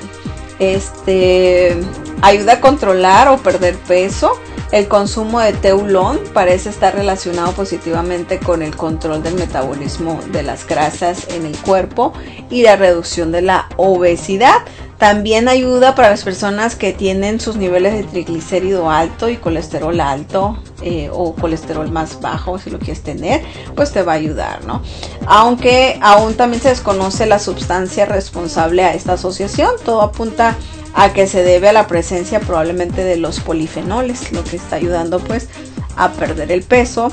Este ayuda a controlar o perder peso. El consumo de té oolong parece estar relacionado positivamente con el control del metabolismo de las grasas en el cuerpo y la reducción de la obesidad. También ayuda para las personas que tienen sus niveles de triglicérido alto y colesterol alto, eh, o colesterol más bajo, si lo quieres tener, pues te va a ayudar, ¿no? Aunque aún también se desconoce la sustancia responsable a esta asociación, todo apunta a que se debe a la presencia probablemente de los polifenoles, lo que está ayudando pues a perder el peso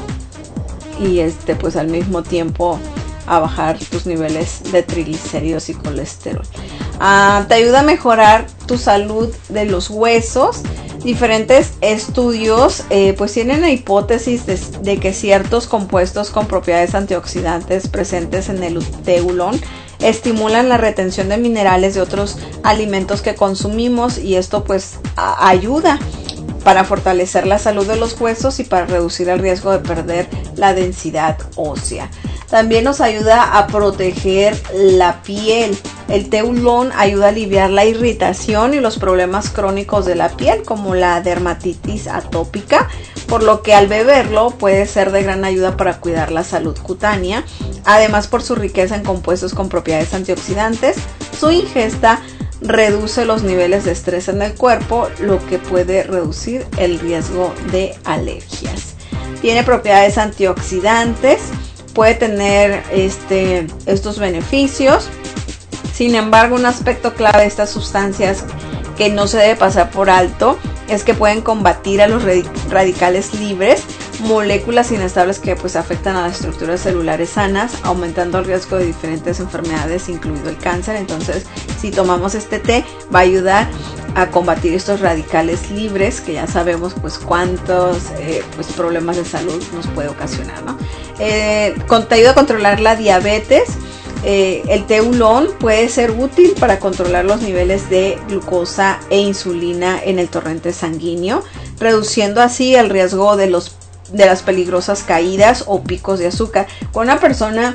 y este pues al mismo tiempo a bajar tus niveles de triglicéridos y colesterol. Ah, te ayuda a mejorar tu salud de los huesos. Diferentes estudios eh, pues tienen la hipótesis de, de que ciertos compuestos con propiedades antioxidantes presentes en el té oolong estimulan la retención de minerales de otros alimentos que consumimos, y esto pues a, ayuda para fortalecer la salud de los huesos y para reducir el riesgo de perder la densidad ósea. También nos ayuda a proteger la piel. El té oolong ayuda a aliviar la irritación y los problemas crónicos de la piel, como la dermatitis atópica, por lo que al beberlo puede ser de gran ayuda para cuidar la salud cutánea. Además, por su riqueza en compuestos con propiedades antioxidantes, su ingesta reduce los niveles de estrés en el cuerpo, lo que puede reducir el riesgo de alergias. Tiene propiedades antioxidantes, puede tener este, estos beneficios. Sin embargo, un aspecto clave de estas sustancias que no se debe pasar por alto es que pueden combatir a los radicales libres, moléculas inestables que pues afectan a las estructuras celulares sanas, aumentando el riesgo de diferentes enfermedades, incluido el cáncer. Entonces, si tomamos este té, va a ayudar a combatir estos radicales libres, que ya sabemos pues cuántos eh, pues, problemas de salud nos puede ocasionar, ¿no? Eh, te ayuda a controlar la diabetes. Eh, el té oolong puede ser útil para controlar los niveles de glucosa e insulina en el torrente sanguíneo, reduciendo así el riesgo de, los, de las peligrosas caídas o picos de azúcar. Cuando una persona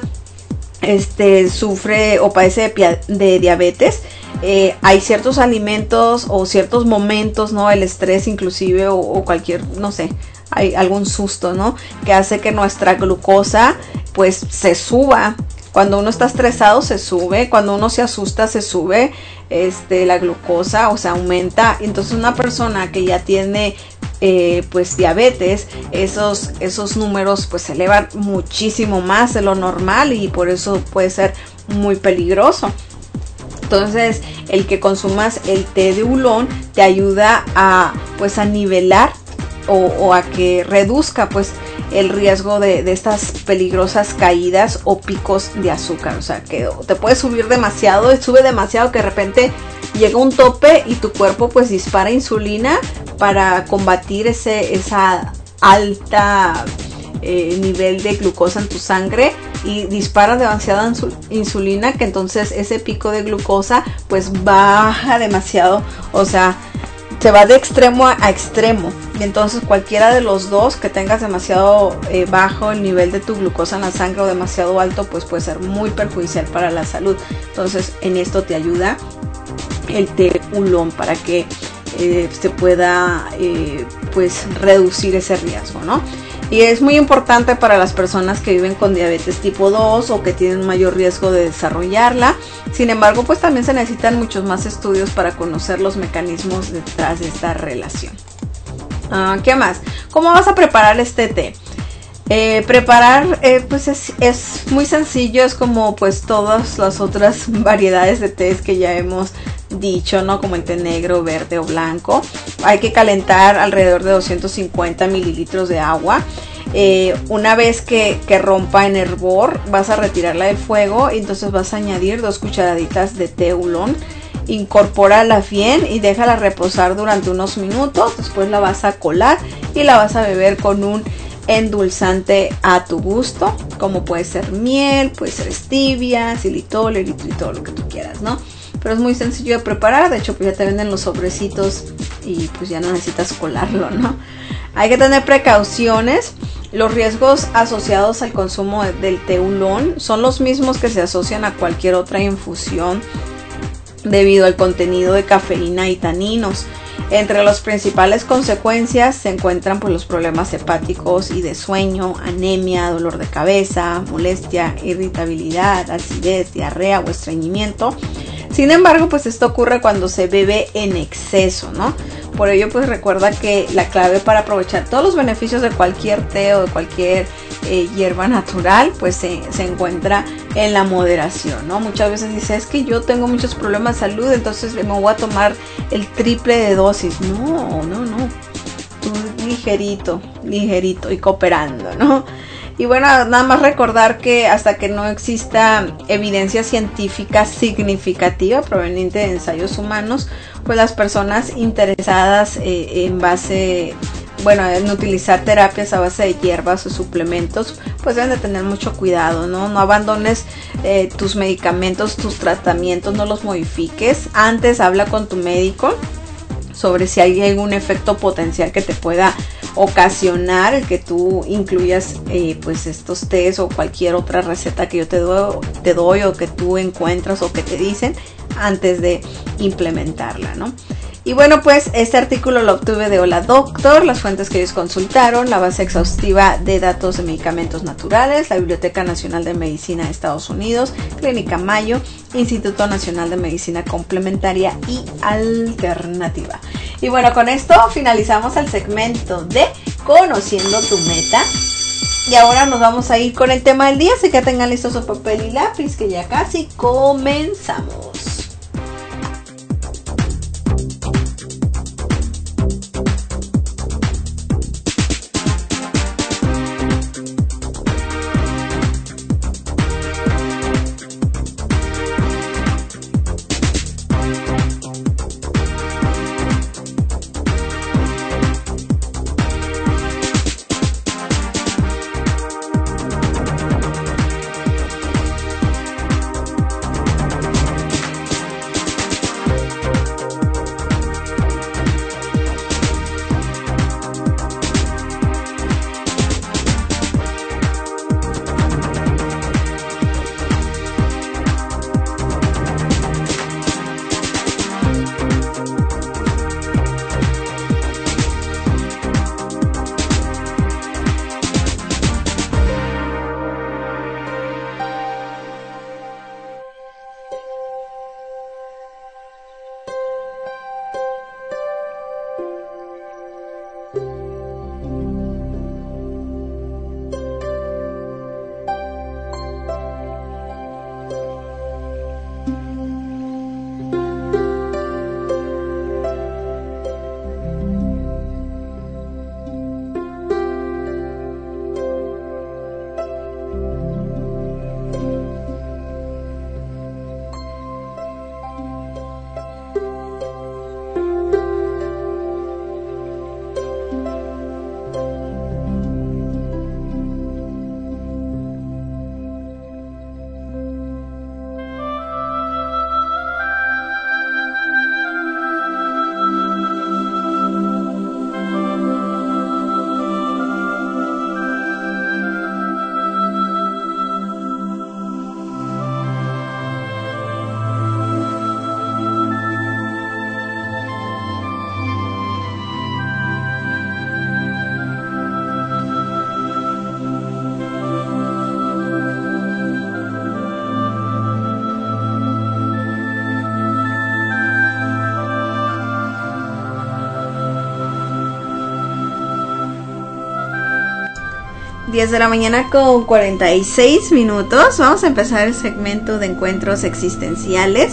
este, sufre o padece de, de diabetes, eh, hay ciertos alimentos o ciertos momentos, ¿no? El estrés inclusive o, o cualquier, no sé, hay algún susto, ¿no? Que hace que nuestra glucosa pues se suba. Cuando uno está estresado se sube, cuando uno se asusta se sube este, la glucosa, o sea, aumenta. Entonces una persona que ya tiene eh, pues diabetes, esos, esos números pues se elevan muchísimo más de lo normal y por eso puede ser muy peligroso. Entonces el que consumas el té de oolong te ayuda a pues a nivelar o, o a que reduzca pues el riesgo de, de estas peligrosas caídas o picos de azúcar. O sea, que te puede subir demasiado, sube demasiado que de repente llega un tope y tu cuerpo pues dispara insulina para combatir ese esa alta eh, nivel de glucosa en tu sangre, y dispara demasiada insulina, que entonces ese pico de glucosa pues baja demasiado, o sea, se va de extremo a extremo. Y entonces cualquiera de los dos, que tengas demasiado eh, bajo el nivel de tu glucosa en la sangre o demasiado alto, pues puede ser muy perjudicial para la salud. Entonces en esto te ayuda el té oolong para que eh, se pueda eh, pues reducir ese riesgo, ¿no? Y es muy importante para las personas que viven con diabetes tipo dos o que tienen mayor riesgo de desarrollarla. Sin embargo, pues también se necesitan muchos más estudios para conocer los mecanismos detrás de esta relación. Uh, ¿Qué más? ¿Cómo vas a preparar este té? Eh, preparar eh, pues es, es muy sencillo, es como pues todas las otras variedades de tés que ya hemos dicho, ¿no? Como el té negro, verde o blanco. Hay que calentar alrededor de doscientos cincuenta mililitros de agua. Eh, una vez que, que rompa en hervor, vas a retirarla del fuego y entonces vas a añadir dos cucharaditas de té oolong. incorpórala bien y déjala reposar durante unos minutos. Después la vas a colar y la vas a beber con un endulzante a tu gusto, como puede ser miel, puede ser stevia, xilitol, eritritol, todo lo que tú quieras, ¿no? Pero es muy sencillo de preparar. De hecho, pues ya te venden los sobrecitos y pues ya no necesitas colarlo, ¿no? Hay que tener precauciones. Los riesgos asociados al consumo del té oolong son los mismos que se asocian a cualquier otra infusión debido al contenido de cafeína y taninos. Entre las principales consecuencias se encuentran pues, los problemas hepáticos y de sueño, anemia, dolor de cabeza, molestia, irritabilidad, acidez, diarrea o estreñimiento. Sin embargo, pues esto ocurre cuando se bebe en exceso, ¿no? Por ello, pues recuerda que la clave para aprovechar todos los beneficios de cualquier té o de cualquier eh, hierba natural, pues se, se encuentra en la moderación, ¿no? Muchas veces dice, es que yo tengo muchos problemas de salud, entonces me voy a tomar el triple de dosis. No, no, no. Tú ligerito, ligerito y cooperando, ¿no? Y bueno, nada más recordar que hasta que no exista evidencia científica significativa proveniente de ensayos humanos, pues las personas interesadas eh, en base, bueno, en utilizar terapias a base de hierbas o suplementos, pues deben de tener mucho cuidado, ¿no? No abandones eh, tus medicamentos, tus tratamientos, no los modifiques. Antes habla con tu médico sobre si hay algún efecto potencial que te pueda ocasionar el que tú incluyas eh, pues estos tés o cualquier otra receta que yo te doy, te doy o que tú encuentras o que te dicen antes de implementarla, ¿no? Y bueno, pues este artículo lo obtuve de Hola Doctor, las fuentes que ellos consultaron, la base exhaustiva de datos de medicamentos naturales, la Biblioteca Nacional de Medicina de Estados Unidos, Clínica Mayo, Instituto Nacional de Medicina Complementaria y Alternativa. Y bueno, con esto finalizamos el segmento de Conociendo tu Meta. Y ahora nos vamos a ir con el tema del día, así que tengan listos su papel y lápiz, que ya casi comenzamos. diez de la mañana con cuarenta y seis minutos. Vamos a empezar el segmento de encuentros existenciales.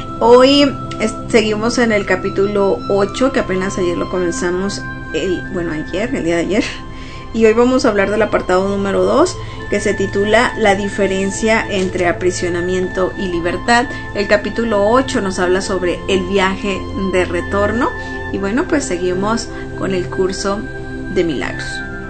Hoy es, seguimos en el capítulo ocho, que apenas ayer lo comenzamos, el, bueno ayer, el día de ayer. Y hoy vamos a hablar del apartado número dos, que se titula La diferencia entre aprisionamiento y libertad. El capítulo ocho nos habla sobre el viaje de retorno. Y bueno, pues seguimos con el curso de milagros.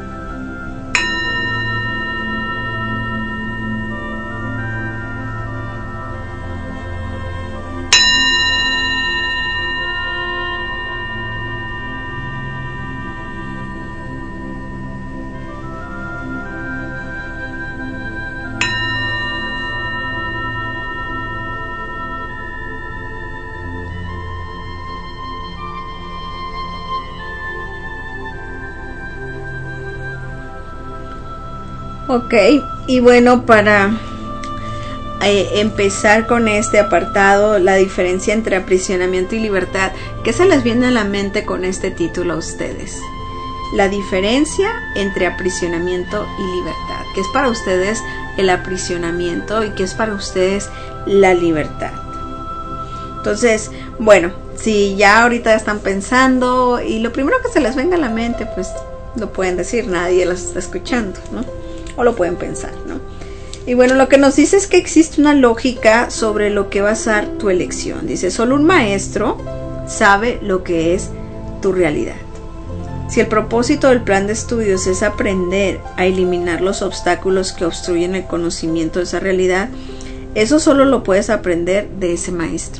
Ok, y bueno, para eh, empezar con este apartado, la diferencia entre aprisionamiento y libertad, ¿qué se les viene a la mente con este título a ustedes? La diferencia entre aprisionamiento y libertad. ¿Qué es para ustedes el aprisionamiento y qué es para ustedes la libertad? Entonces, bueno, si ya ahorita están pensando y lo primero que se les venga a la mente, pues lo pueden decir, nadie los está escuchando, ¿no? O lo pueden pensar, ¿no? Y bueno, lo que nos dice es que existe una lógica sobre lo que basar tu elección. Dice, solo un maestro sabe lo que es tu realidad. Si el propósito del plan de estudios es aprender a eliminar los obstáculos que obstruyen el conocimiento de esa realidad, eso solo lo puedes aprender de ese maestro.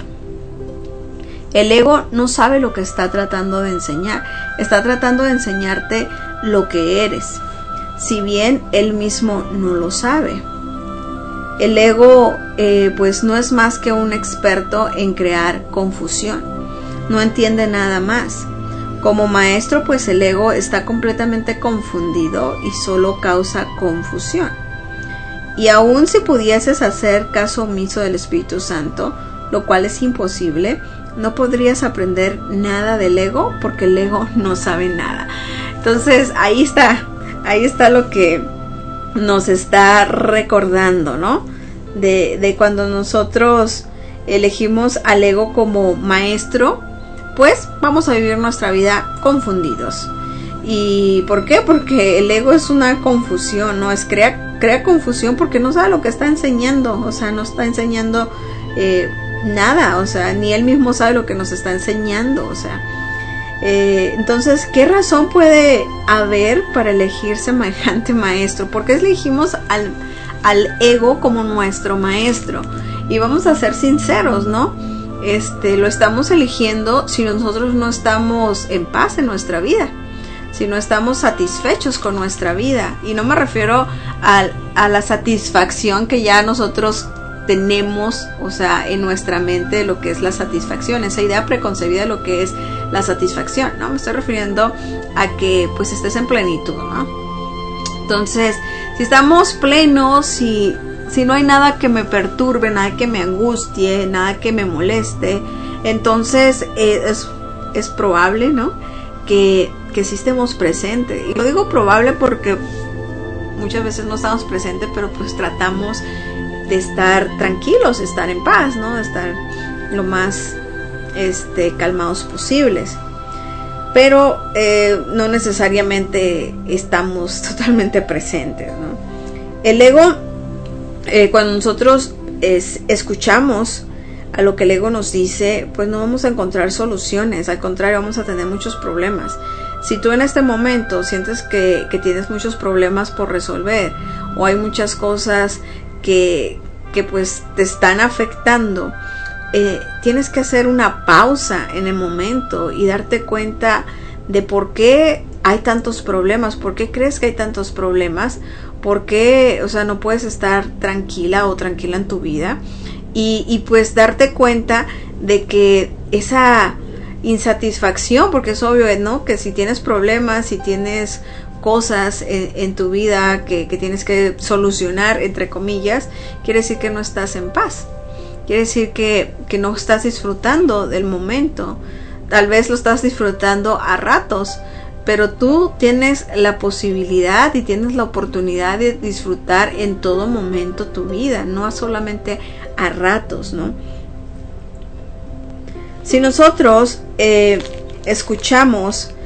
El ego no sabe lo que está tratando de enseñar. Está tratando de enseñarte lo que eres, si bien él mismo no lo sabe. El ego eh, pues no es más que un experto en crear confusión, no entiende nada más. Como maestro, pues el ego está completamente confundido y solo causa confusión. Y aun si pudieses hacer caso omiso del Espíritu Santo, lo cual es imposible, no podrías aprender nada del ego porque el ego no sabe nada. Entonces ahí está. Ahí está lo que nos está recordando, ¿no? De, de cuando nosotros elegimos al ego como maestro, pues vamos a vivir nuestra vida confundidos. ¿Y por qué? Porque el ego es una confusión, ¿no? Es crea, crea confusión porque no sabe lo que está enseñando, o sea, no está enseñando eh, nada, o sea, ni él mismo sabe lo que nos está enseñando, o sea. Eh, entonces, ¿qué razón puede haber para elegir semejante maestro? ¿Por qué elegimos al, al ego como nuestro maestro? Y vamos a ser sinceros, ¿no? Este, lo estamos eligiendo si nosotros no estamos en paz en nuestra vida, si no estamos satisfechos con nuestra vida. Y no me refiero a, a la satisfacción que ya nosotros tenemos, o sea, en nuestra mente, lo que es la satisfacción, esa idea preconcebida de lo que es la satisfacción, ¿no? Me estoy refiriendo a que pues estés en plenitud, ¿no? Entonces, si estamos plenos, si, si no hay nada que me perturbe, nada que me angustie, nada que me moleste, entonces eh, es, es probable, ¿no? Que, que sí estemos presentes. Y lo digo probable porque muchas veces no estamos presentes, pero pues tratamos de estar tranquilos, estar en paz, ¿no? De estar lo más este, calmados posibles. Pero eh, no necesariamente estamos totalmente presentes, ¿no? El ego, eh, cuando nosotros es, escuchamos a lo que el ego nos dice, pues no vamos a encontrar soluciones, al contrario, vamos a tener muchos problemas. Si tú en este momento sientes que, que tienes muchos problemas por resolver, o hay muchas cosas que, que pues te están afectando, eh, tienes que hacer una pausa en el momento y darte cuenta de por qué hay tantos problemas, por qué crees que hay tantos problemas, por qué, o sea, no puedes estar tranquila o tranquila en tu vida, y, y pues darte cuenta de que esa insatisfacción, porque es obvio, ¿no? Que si tienes problemas, si tienes cosas en, en tu vida que, que tienes que solucionar, entre comillas, quiere decir que no estás en paz, quiere decir que, que no estás disfrutando del momento. Tal vez lo estás disfrutando a ratos, pero tú tienes la posibilidad y tienes la oportunidad de disfrutar en todo momento tu vida, no solamente a ratos, ¿no? Si nosotros eh, escuchamos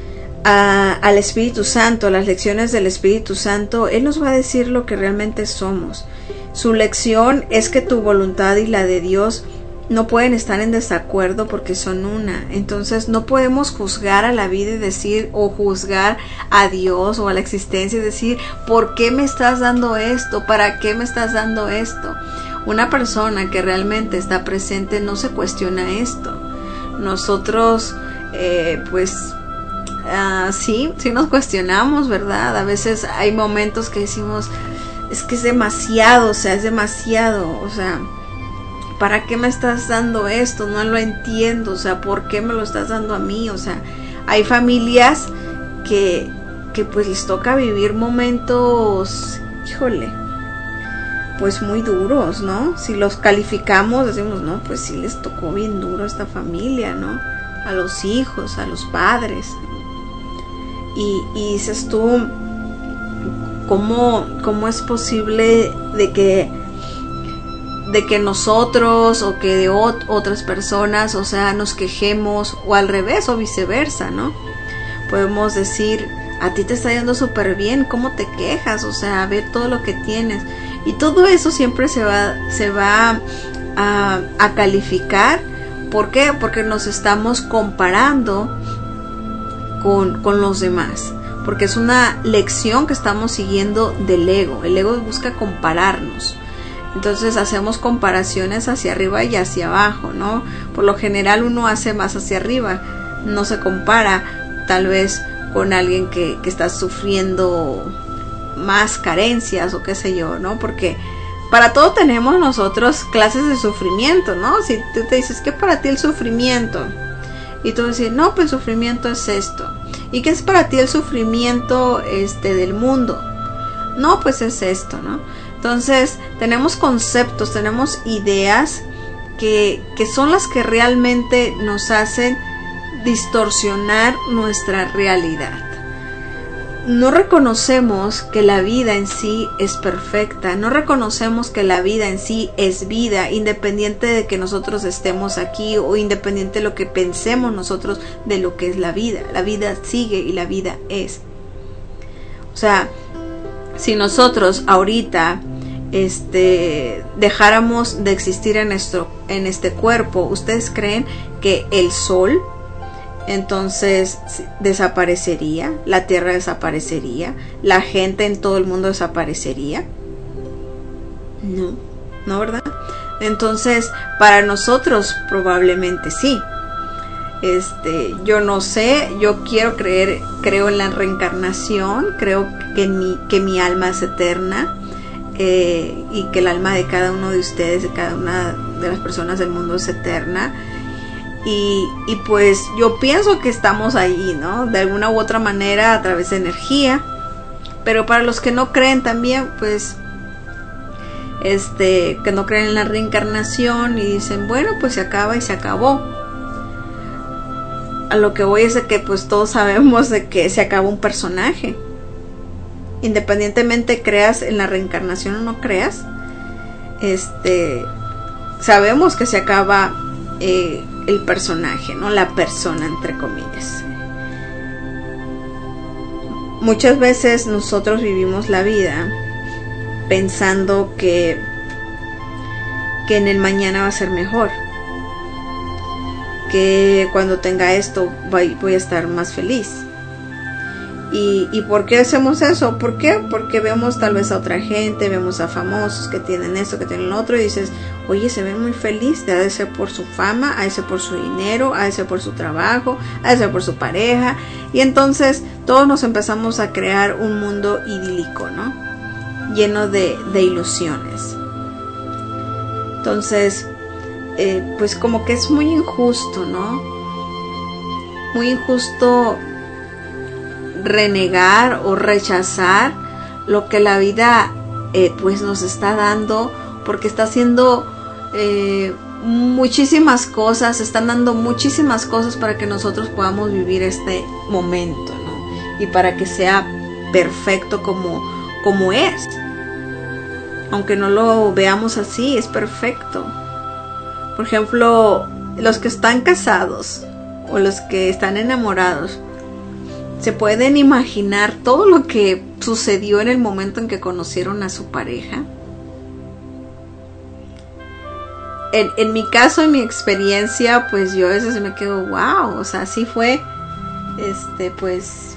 a, al Espíritu Santo, las lecciones del Espíritu Santo, Él nos va a decir lo que realmente somos. Su lección es que tu voluntad y la de Dios no pueden estar en desacuerdo porque son una. Entonces no podemos juzgar a la vida y decir, o juzgar a Dios o a la existencia y decir, ¿por qué me estás dando esto? ¿Para qué me estás dando esto? Una persona que realmente está presente no se cuestiona esto. Nosotros eh, pues uh, sí, sí nos cuestionamos, ¿verdad? A veces hay momentos que decimos, es que es demasiado, o sea, es demasiado, o sea, ¿para qué me estás dando esto? No lo entiendo, o sea, ¿por qué me lo estás dando a mí? O sea, hay familias que, que pues les toca vivir momentos, híjole, pues muy duros, ¿no? Si los calificamos, decimos, no, pues sí les tocó bien duro a esta familia, ¿no? A los hijos, a los padres. Y, y dices tú, ¿cómo, cómo es posible de que de que nosotros o que de ot- otras personas, o sea, nos quejemos, o al revés o viceversa, ¿no? Podemos decir, a ti te está yendo súper bien, ¿cómo te quejas? O sea, ve todo lo que tienes. Y todo eso siempre se va, se va a, a calificar. ¿Por qué? Porque nos estamos comparando con, con los demás. Porque es una lección que estamos siguiendo del ego. El ego busca compararnos. Entonces hacemos comparaciones hacia arriba y hacia abajo, ¿no? Por lo general uno hace más hacia arriba. No se compara tal vez con alguien que, que está sufriendo más carencias o qué sé yo, ¿no? Porque para todo tenemos nosotros clases de sufrimiento, ¿no? Si tú te dices, ¿qué para ti el sufrimiento? Y tú dices, no, pues el sufrimiento es esto. ¿Y qué es para ti el sufrimiento este, del mundo? No, pues es esto, ¿no? Entonces, tenemos conceptos, tenemos ideas que, que son las que realmente nos hacen distorsionar nuestra realidad. No reconocemos que la vida en sí es perfecta, no reconocemos que la vida en sí es vida, independiente de que nosotros estemos aquí o independiente de lo que pensemos nosotros de lo que es la vida. La vida sigue y la vida es. O sea, si nosotros ahorita este, dejáramos de existir en, nuestro, en este cuerpo, ¿ustedes creen que el sol entonces desaparecería? ¿La tierra desaparecería? ¿La gente en todo el mundo desaparecería? No, no, ¿verdad? Entonces, para nosotros probablemente sí. Este, yo no sé, yo quiero creer, creo en la reencarnación, creo que mi, que mi alma es eterna, eh, y que el alma de cada uno de ustedes, de cada una de las personas del mundo es eterna. Y, y pues yo pienso que estamos ahí, ¿no? De alguna u otra manera a través de energía. Pero para los que no creen también, pues, este, que no creen en la reencarnación y dicen, bueno, pues se acaba y se acabó. A lo que voy es de que pues todos sabemos de que se acaba un personaje. Independientemente creas en la reencarnación o no creas, este, sabemos que se acaba eh, el personaje, ¿no? La persona, entre comillas. Muchas veces nosotros vivimos la vida pensando que, que en el mañana va a ser mejor. Que cuando tenga esto voy, voy a estar más feliz. ¿Y, ¿Y por qué hacemos eso? ¿Por qué? Porque vemos tal vez a otra gente, vemos a famosos que tienen esto, que tienen lo otro, y dices, oye, se ve muy feliz, ha de ser por su fama, ha de ser por su dinero, ha de ser por su trabajo, ha de ser por su pareja, y entonces todos nos empezamos a crear un mundo idílico, ¿no? Lleno de, de ilusiones. Entonces, eh, pues como que es muy injusto, ¿no? Muy injusto renegar o rechazar lo que la vida eh, pues nos está dando, porque está haciendo eh, muchísimas cosas, están dando muchísimas cosas para que nosotros podamos vivir este momento, ¿no? Y para que sea perfecto como, como es, aunque no lo veamos así, es perfecto. Por ejemplo, los que están casados o los que están enamorados, se pueden imaginar todo lo que sucedió en el momento en que conocieron a su pareja. En, en mi caso, en mi experiencia, pues yo a veces me quedo, wow, o sea, sí fue, este, pues,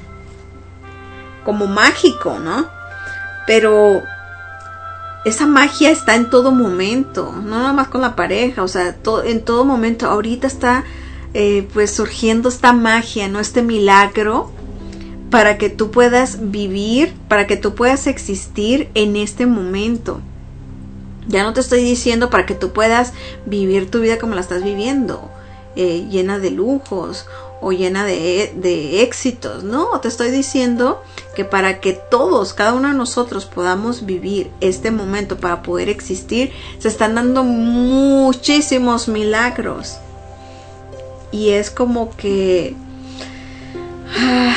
como mágico, ¿no? Pero esa magia está en todo momento, no nada más con la pareja, o sea, to, en todo momento. Ahorita está, eh, pues, surgiendo esta magia, ¿no? Este milagro para que tú puedas vivir, para que tú puedas existir en este momento. Ya no te estoy diciendo para que tú puedas vivir tu vida como la estás viviendo, eh, llena de lujos o llena de, de éxitos. No, te estoy diciendo que para que todos, cada uno de nosotros podamos vivir este momento, para poder existir, se están dando muchísimos milagros. Y es como que ah,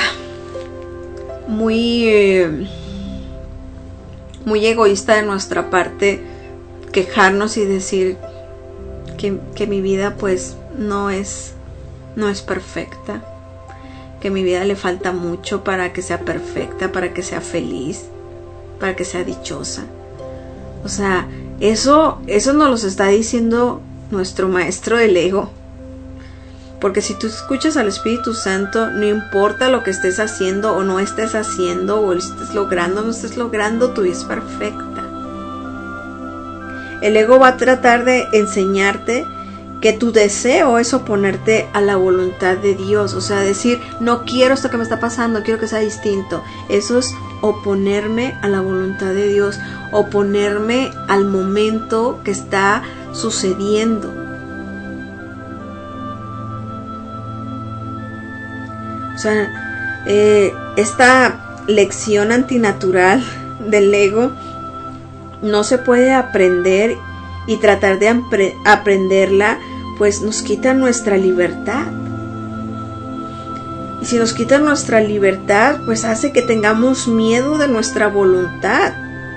muy, eh, muy egoísta de nuestra parte quejarnos y decir que, que mi vida pues no es no es perfecta, que mi vida le falta mucho para que sea perfecta, para que sea feliz, para que sea dichosa. O sea, eso eso nos lo está diciendo nuestro maestro del ego. Porque si tú escuchas al Espíritu Santo, no importa lo que estés haciendo o no estés haciendo, o lo estés logrando o no estés logrando, tu vida es perfecta. El ego va a tratar de enseñarte que tu deseo es oponerte a la voluntad de Dios. O sea, decir, no quiero esto que me está pasando, quiero que sea distinto. Eso es oponerme a la voluntad de Dios, oponerme al momento que está sucediendo. O sea, eh, esta lección antinatural del ego no se puede aprender, y tratar de apre- aprenderla pues nos quita nuestra libertad. Y si nos quita nuestra libertad, pues hace que tengamos miedo de nuestra voluntad.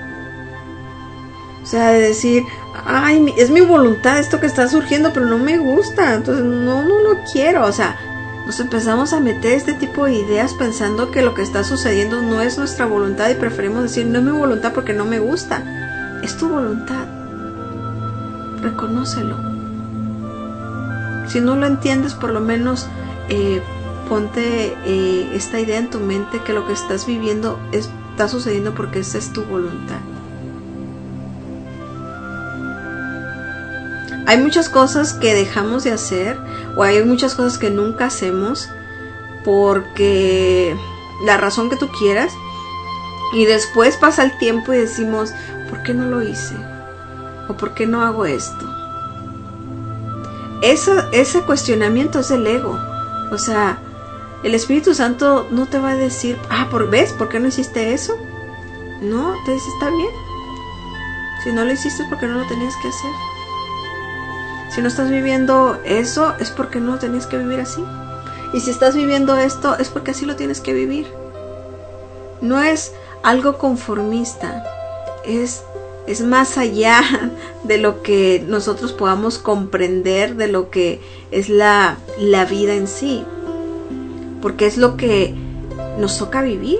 O sea, de decir, ay, es mi voluntad esto que está surgiendo, pero no me gusta, entonces no, no lo quiero. O sea, nos empezamos a meter este tipo de ideas pensando que lo que está sucediendo no es nuestra voluntad, y preferimos decir, no es mi voluntad porque no me gusta. Es tu voluntad. Reconócelo. Si no lo entiendes, por lo menos eh, ponte eh, esta idea en tu mente, que lo que estás viviendo es, está sucediendo porque esa es tu voluntad. Hay muchas cosas que dejamos de hacer, o hay muchas cosas que nunca hacemos porque la razón que tú quieras, y después pasa el tiempo y decimos, ¿por qué no lo hice? ¿O por qué no hago esto? Eso, ese cuestionamiento es el ego. O sea, el Espíritu Santo no te va a decir, ah, ¿por, ¿ves? ¿Por qué no hiciste eso? No, te dice, está bien. Si no lo hiciste es porque no lo tenías que hacer. Si no estás viviendo eso, es porque no lo tenías que vivir así. Y si estás viviendo esto, es porque así lo tienes que vivir. No es algo conformista. Es, es más allá de lo que nosotros podamos comprender, de lo que es la, la vida en sí. Porque es lo que nos toca vivir.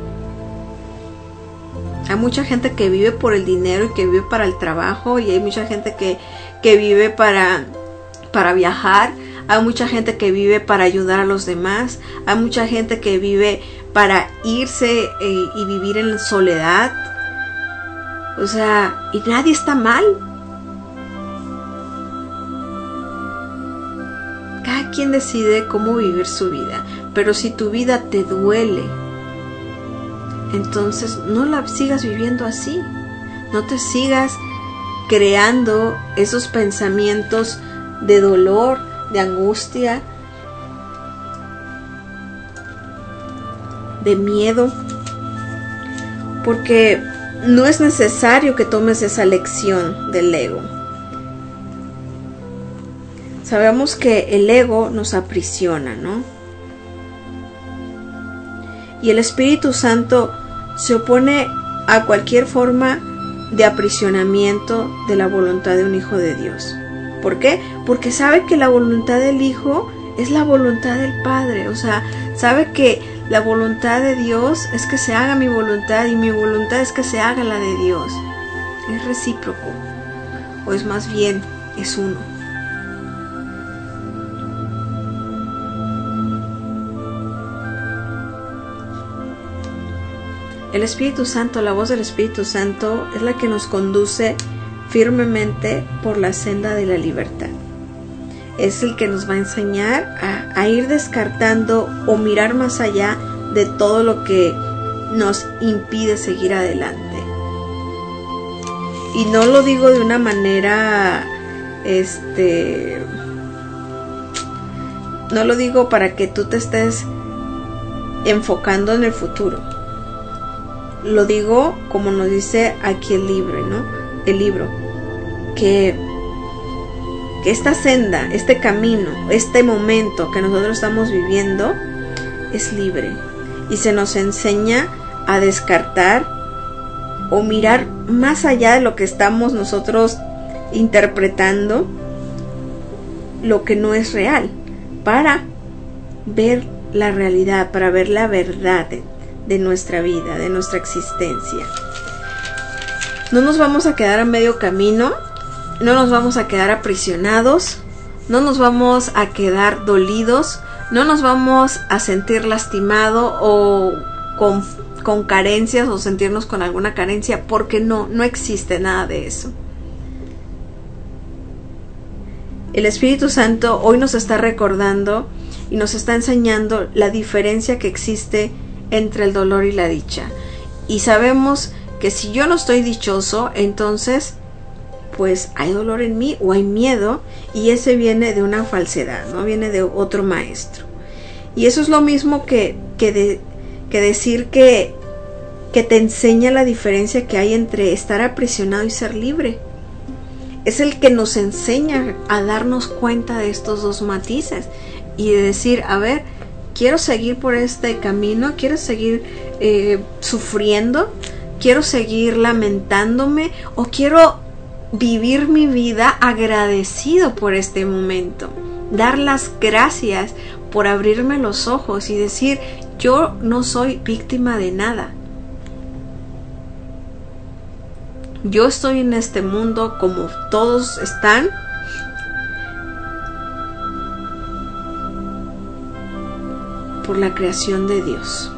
Hay mucha gente que vive por el dinero y que vive para el trabajo, y hay mucha gente que, que vive para, para viajar. Hay mucha gente que vive para ayudar a los demás. Hay mucha gente que vive para irse eh, y vivir en soledad. O sea, y nadie está mal. Cada quien decide cómo vivir su vida. Pero si tu vida te duele, entonces no la sigas viviendo así. No te sigas creando esos pensamientos de dolor, de angustia, de miedo, porque no es necesario que tomes esa lección del ego. Sabemos que el ego nos aprisiona, ¿no? Y el Espíritu Santo se opone a cualquier forma de aprisionamiento de la voluntad de un hijo de Dios. ¿Por qué? Porque sabe que la voluntad del Hijo es la voluntad del Padre. O sea, sabe que la voluntad de Dios es que se haga mi voluntad y mi voluntad es que se haga la de Dios. Es recíproco, o es más bien, es uno. El Espíritu Santo, la voz del Espíritu Santo es la que nos conduce firmemente por la senda de la libertad. Es el que nos va a enseñar a, a ir descartando o mirar más allá de todo lo que nos impide seguir adelante. Y no lo digo de una manera, este, no lo digo para que tú te estés enfocando en el futuro. Lo digo como nos dice aquí el libro, ¿no? El libro, que, que esta senda, este camino, este momento que nosotros estamos viviendo es libre y se nos enseña a descartar o mirar más allá de lo que estamos nosotros interpretando, lo que no es real, para ver la realidad, para ver la verdad de, de nuestra vida, de nuestra existencia. No nos vamos a quedar a medio camino, no nos vamos a quedar aprisionados, no nos vamos a quedar dolidos, no nos vamos a sentir lastimado o con, con carencias o sentirnos con alguna carencia, porque no, no existe nada de eso. El Espíritu Santo hoy nos está recordando y nos está enseñando la diferencia que existe entre el dolor y la dicha. Y sabemos que si yo no estoy dichoso, entonces pues hay dolor en mí o hay miedo, y ese viene de una falsedad, ¿no? Viene de otro maestro. Y eso es lo mismo que, que, de, que decir que, que te enseña la diferencia que hay entre estar aprisionado y ser libre. Es el que nos enseña a darnos cuenta de estos dos matices y de decir, a ver, quiero seguir por este camino, quiero seguir eh, sufriendo, quiero seguir lamentándome, o quiero vivir mi vida agradecido por este momento, dar las gracias por abrirme los ojos y decir, yo no soy víctima de nada. Yo estoy en este mundo como todos están, por la creación de Dios.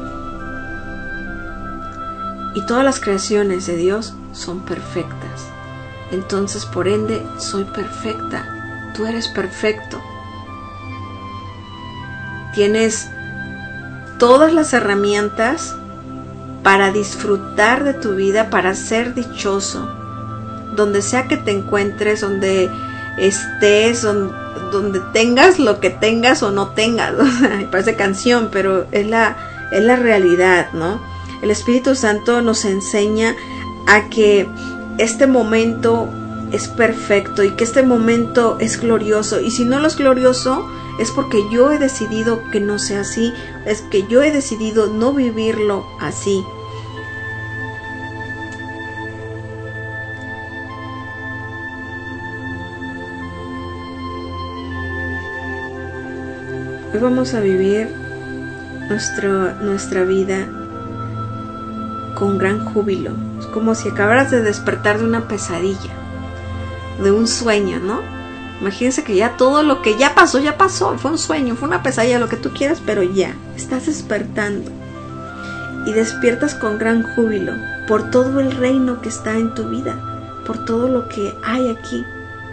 Y todas las creaciones de Dios son perfectas. Entonces, por ende, soy perfecta. Tú eres perfecto. Tienes todas las herramientas para disfrutar de tu vida, para ser dichoso. Donde sea que te encuentres, donde estés, donde, donde tengas lo que tengas o no tengas. O sea, parece canción, pero es la, es la realidad, ¿no? El Espíritu Santo nos enseña a que este momento es perfecto y que este momento es glorioso. Y si no lo es glorioso, es porque yo he decidido que no sea así, es que yo he decidido no vivirlo así. Hoy vamos a vivir nuestro, nuestra vida con gran júbilo. Es como si acabaras de despertar de una pesadilla, de un sueño, ¿no? Imagínense que ya todo lo que ya pasó, ya pasó. Fue un sueño, fue una pesadilla, lo que tú quieras, pero ya estás despertando. Y despiertas con gran júbilo por todo el reino que está en tu vida, por todo lo que hay aquí.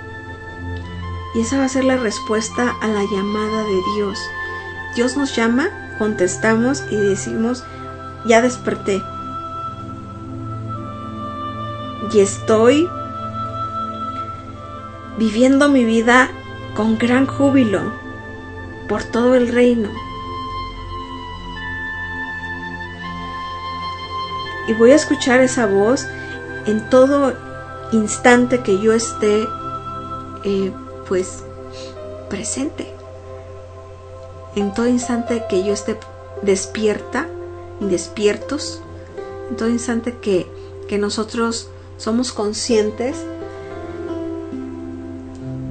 Y esa va a ser la respuesta a la llamada de Dios. Dios nos llama, contestamos y decimos, ya desperté. Y estoy viviendo mi vida con gran júbilo por todo el reino. Y voy a escuchar esa voz en todo instante que yo esté eh, pues presente. En todo instante que yo esté despierta y despiertos. En todo instante que, que nosotros somos conscientes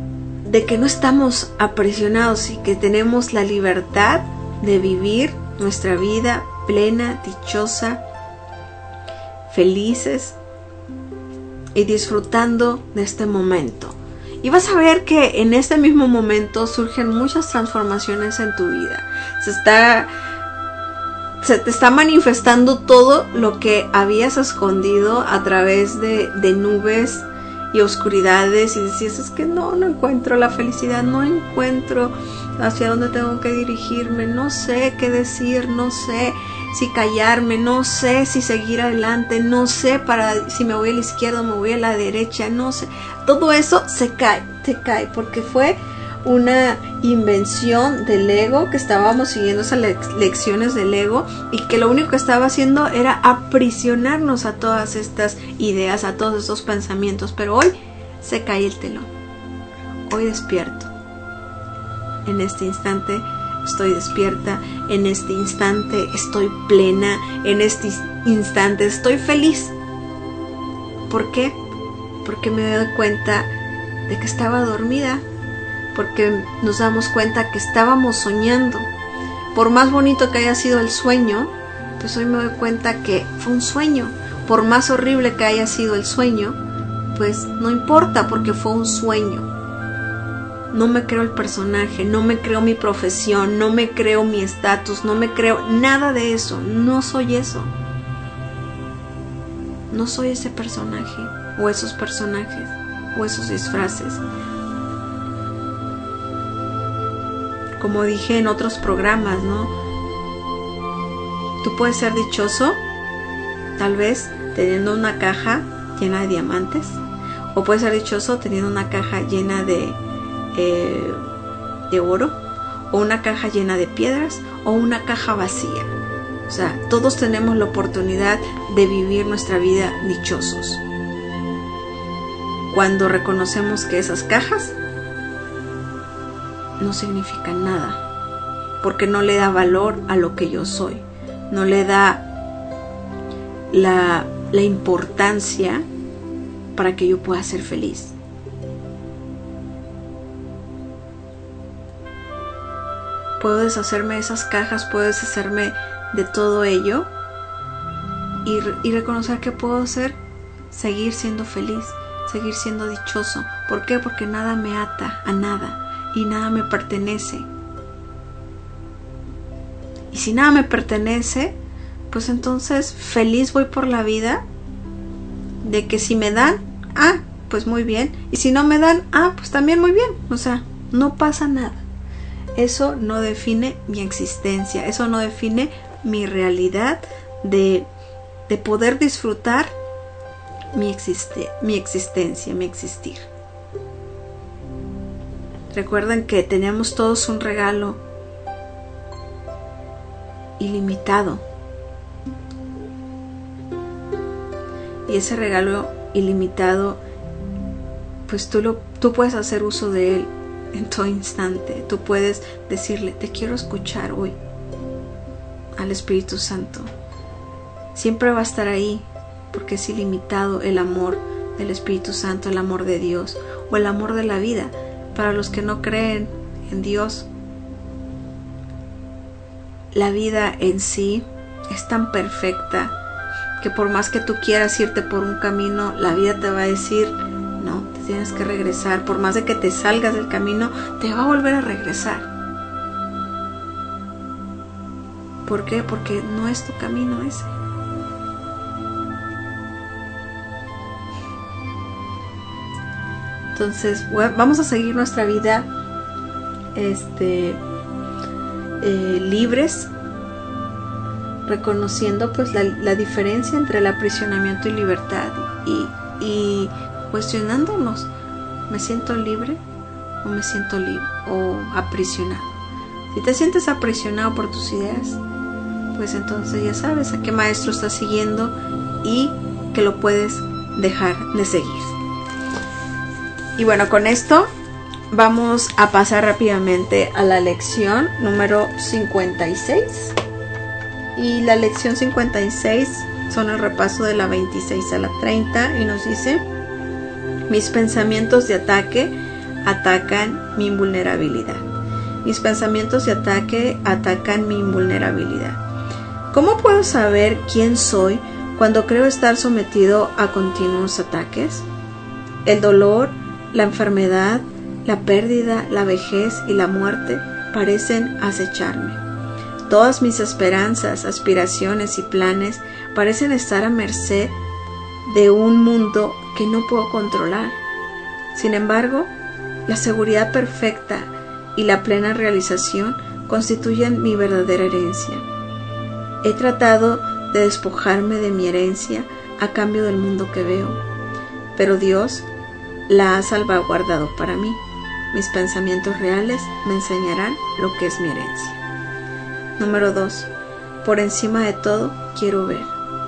de que no estamos aprisionados y que tenemos la libertad de vivir nuestra vida plena, dichosa, felices y disfrutando de este momento. Y vas a ver que en este mismo momento surgen muchas transformaciones en tu vida. Se está, se te está manifestando todo lo que habías escondido a través de, de nubes y oscuridades, y decías, es que no, no encuentro la felicidad, no encuentro hacia dónde tengo que dirigirme, no sé qué decir, no sé si callarme, no sé si seguir adelante, no sé para si me voy a la izquierda o me voy a la derecha, no sé. Todo eso se cae, se cae, porque fue una invención del ego, que estábamos siguiendo esas le- lecciones del ego, y que lo único que estaba haciendo era aprisionarnos a todas estas ideas, a todos estos pensamientos. Pero hoy se cae el telón, hoy despierto. En este instante estoy despierta, en este instante estoy plena, en este instante estoy feliz. ¿Por qué? Porque me doy cuenta de que estaba dormida, porque nos damos cuenta que estábamos soñando. Por más bonito que haya sido el sueño, pues hoy me doy cuenta que fue un sueño. Por más horrible que haya sido el sueño, pues no importa, porque fue un sueño. No me creo el personaje, no me creo mi profesión, no me creo mi estatus, no me creo nada de eso. No soy eso. No soy ese personaje, o esos personajes, o esos disfraces. Como dije en otros programas, ¿no? Tú puedes ser dichoso, tal vez teniendo una caja llena de diamantes, o puedes ser dichoso teniendo una caja llena de eh, de oro, o una caja llena de piedras, o una caja vacía. O sea, todos tenemos la oportunidad de vivir nuestra vida dichosos. Cuando reconocemos que esas cajas no significan nada, porque no le da valor a lo que yo soy, no le da la, la importancia para que yo pueda ser feliz. Puedo deshacerme de esas cajas, puedo deshacerme de todo ello y, y reconocer que puedo ser, seguir siendo feliz, seguir siendo dichoso. ¿Por qué? Porque nada me ata a nada y nada me pertenece. Y si nada me pertenece, pues entonces feliz voy por la vida, de que si me dan, ah, pues muy bien, y si no me dan, ah, pues también muy bien. O sea, no pasa nada. Eso no define mi existencia, eso no define mi realidad de, de poder disfrutar mi, existe, mi existencia, mi existir. Recuerden que tenemos todos un regalo ilimitado. Y ese regalo ilimitado, pues tú, lo, tú puedes hacer uso de él en todo instante. Tú puedes decirle, te quiero escuchar hoy, al Espíritu Santo. Siempre va a estar ahí, porque es ilimitado el amor del Espíritu Santo, el amor de Dios, o el amor de la vida. Para los que no creen en Dios, la vida en sí es tan perfecta que por más que tú quieras irte por un camino, la vida te va a decir, no, te tienes que regresar. Por más de que te salgas del camino, te va a volver a regresar. ¿Por qué? Porque no es tu camino ese. Entonces, vamos a seguir nuestra vida este, eh, libres, reconociendo pues la, la diferencia entre el aprisionamiento y libertad, y, y cuestionándonos, ¿me siento libre o me siento libre o aprisionado? Si te sientes aprisionado por tus ideas, pues entonces ya sabes a qué maestro estás siguiendo y que lo puedes dejar de seguir. Y bueno, con esto vamos a pasar rápidamente a la lección número cincuenta y seis. Y la lección cincuenta y seis son el repaso de la veintiséis a la treinta, y nos dice: mis pensamientos de ataque atacan mi invulnerabilidad. Mis pensamientos de ataque atacan mi invulnerabilidad. ¿Cómo puedo saber quién soy cuando creo estar sometido a continuos ataques? El dolor, la enfermedad, la pérdida, la vejez y la muerte parecen acecharme. Todas mis esperanzas, aspiraciones y planes parecen estar a merced de un mundo que no puedo controlar. Sin embargo, la seguridad perfecta y la plena realización constituyen mi verdadera herencia. He tratado de despojarme de mi herencia a cambio del mundo que veo, pero Dios la ha salvaguardado para mí. Mis pensamientos reales me enseñarán lo que es mi herencia. Número dos. Por encima de todo, quiero ver.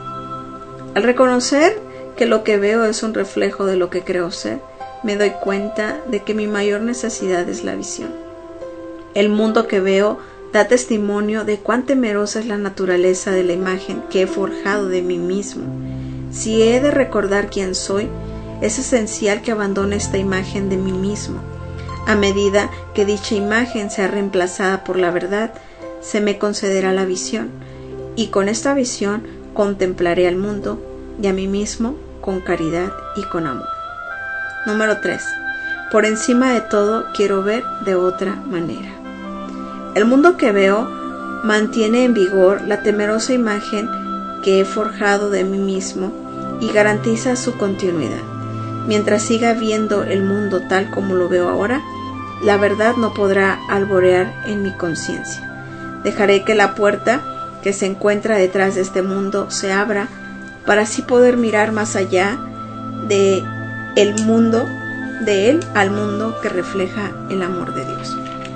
Al reconocer que lo que veo es un reflejo de lo que creo ser, me doy cuenta de que mi mayor necesidad es la visión. El mundo que veo da testimonio de cuán temerosa es la naturaleza de la imagen que he forjado de mí mismo. Si he de recordar quién soy, es esencial que abandone esta imagen de mí mismo. A medida que dicha imagen sea reemplazada por la verdad, se me concederá la visión, y con esta visión contemplaré al mundo y a mí mismo con caridad y con amor. Número tres. Por encima de todo, quiero ver de otra manera. El mundo que veo mantiene en vigor la temerosa imagen que he forjado de mí mismo y garantiza su continuidad. Mientras siga viendo el mundo tal como lo veo ahora, la verdad no podrá alborear en mi conciencia. Dejaré que la puerta que se encuentra detrás de este mundo se abra para así poder mirar más allá de el mundo, de él al mundo que refleja el amor de Dios.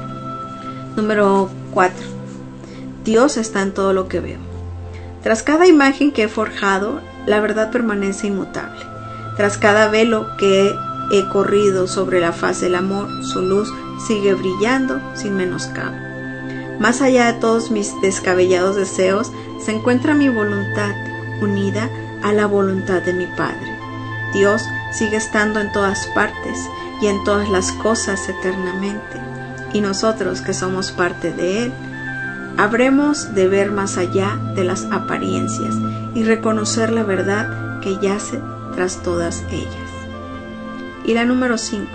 Número cuatro. Dios está en todo lo que veo. Tras cada imagen que he forjado, la verdad permanece inmutable. Tras cada velo que he corrido sobre la faz del amor, su luz sigue brillando sin menoscabo. Más allá de todos mis descabellados deseos, se encuentra mi voluntad unida a la voluntad de mi Padre. Dios sigue estando en todas partes y en todas las cosas eternamente, y nosotros que somos parte de Él, habremos de ver más allá de las apariencias y reconocer la verdad que yace tras todas ellas. Y la número cinco.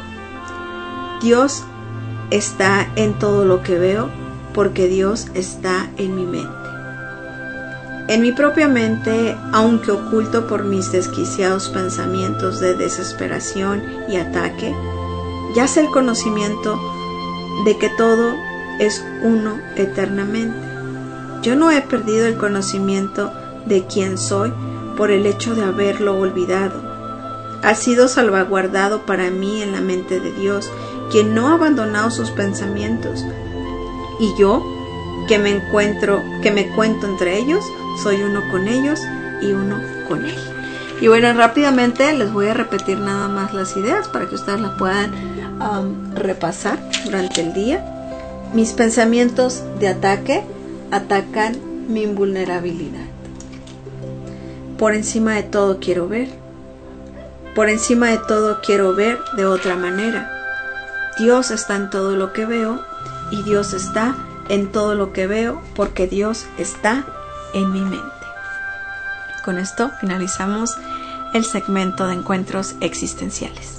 Dios está en todo lo que veo porque Dios está en mi mente. En mi propia mente, aunque oculto por mis desquiciados pensamientos de desesperación y ataque, yace el conocimiento de que todo es uno eternamente. Yo no he perdido el conocimiento de quién soy por el hecho de haberlo olvidado. Ha sido salvaguardado para mí en la mente de Dios, quien no ha abandonado sus pensamientos. Y yo, que me encuentro, que me cuento entre ellos, soy uno con ellos y uno con Él. Y bueno, rápidamente les voy a repetir nada más las ideas para que ustedes las puedan um, repasar durante el día. Mis pensamientos de ataque atacan mi invulnerabilidad. Por encima de todo quiero ver. Por encima de todo quiero ver de otra manera. Dios está en todo lo que veo y Dios está en todo lo que veo porque Dios está en mi mente. Con esto finalizamos el segmento de encuentros existenciales.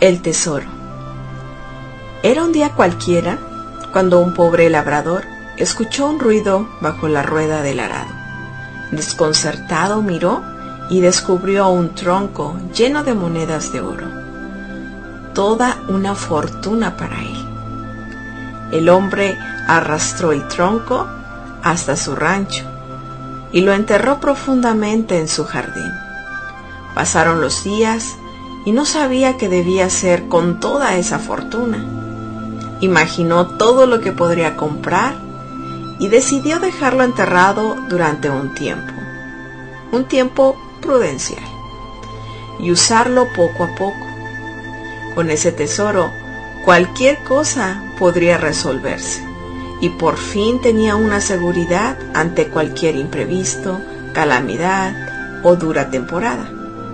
El tesoro. Era un día cualquiera cuando un pobre labrador escuchó un ruido bajo la rueda del arado. Desconcertado miró y descubrió un tronco lleno de monedas de oro. Toda una fortuna para él. El hombre arrastró el tronco hasta su rancho y lo enterró profundamente en su jardín. Pasaron los días y no sabía qué debía hacer con toda esa fortuna. Imaginó todo lo que podría comprar y decidió dejarlo enterrado durante un tiempo, un tiempo prudencial, y usarlo poco a poco. Con ese tesoro, cualquier cosa podría resolverse, y por fin tenía una seguridad ante cualquier imprevisto, calamidad o dura temporada.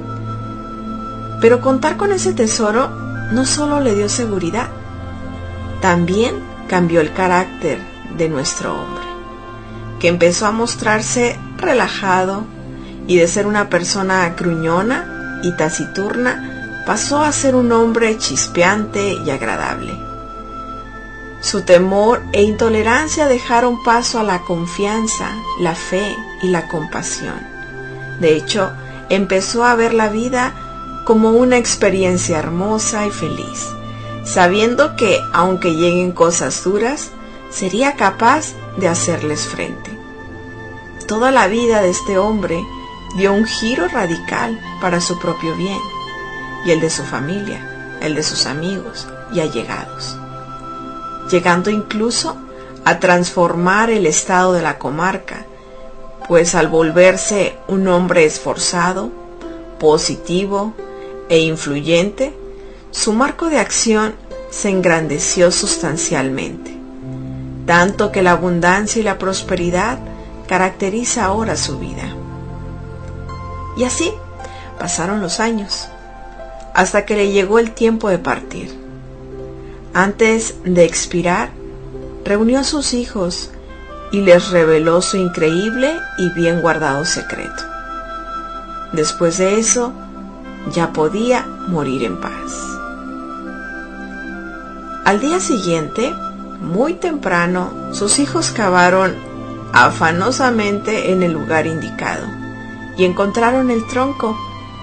Pero contar con ese tesoro no solo le dio seguridad, también cambió el carácter de nuestro hombre, que empezó a mostrarse relajado y de ser una persona gruñona y taciturna pasó a ser un hombre chispeante y agradable. Su temor e intolerancia dejaron paso a la confianza, la fe y la compasión. De hecho, empezó a ver la vida como una experiencia hermosa y feliz, sabiendo que, aunque lleguen cosas duras, sería capaz de hacerles frente. Toda la vida de este hombre dio un giro radical para su propio bien, y el de su familia, el de sus amigos y allegados, llegando incluso a transformar el estado de la comarca, pues al volverse un hombre esforzado, positivo e influyente, su marco de acción se engrandeció sustancialmente, tanto que la abundancia y la prosperidad caracteriza ahora su vida. Y así pasaron los años, hasta que le llegó el tiempo de partir. Antes de expirar, reunió a sus hijos y les reveló su increíble y bien guardado secreto. Después de eso, ya podía morir en paz. Al día siguiente, muy temprano, sus hijos cavaron afanosamente en el lugar indicado y encontraron el tronco.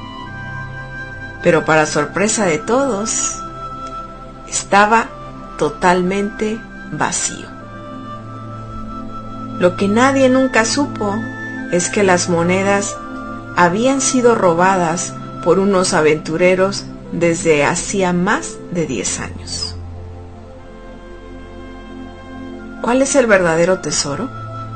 Pero para sorpresa de todos, estaba totalmente vacío. Lo que nadie nunca supo es que las monedas habían sido robadas por unos aventureros desde hacía más de diez años. ¿Cuál es el verdadero tesoro?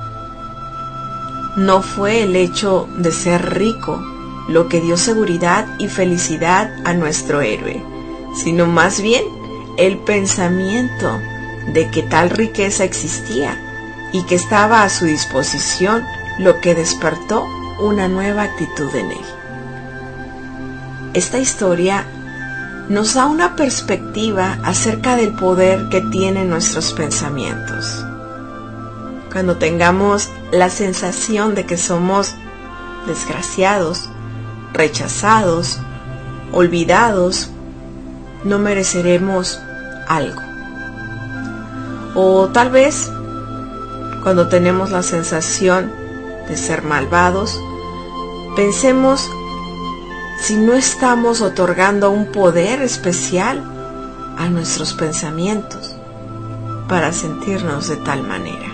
No fue el hecho de ser rico lo que dio seguridad y felicidad a nuestro héroe, sino más bien el pensamiento de que tal riqueza existía y que estaba a su disposición, lo que despertó una nueva actitud en él. Esta historia nos da una perspectiva acerca del poder que tienen nuestros pensamientos. Cuando tengamos la sensación de que somos desgraciados, rechazados, olvidados, no mereceremos algo. O tal vez, cuando tenemos la sensación de ser malvados, pensemos si no estamos otorgando un poder especial a nuestros pensamientos para sentirnos de tal manera.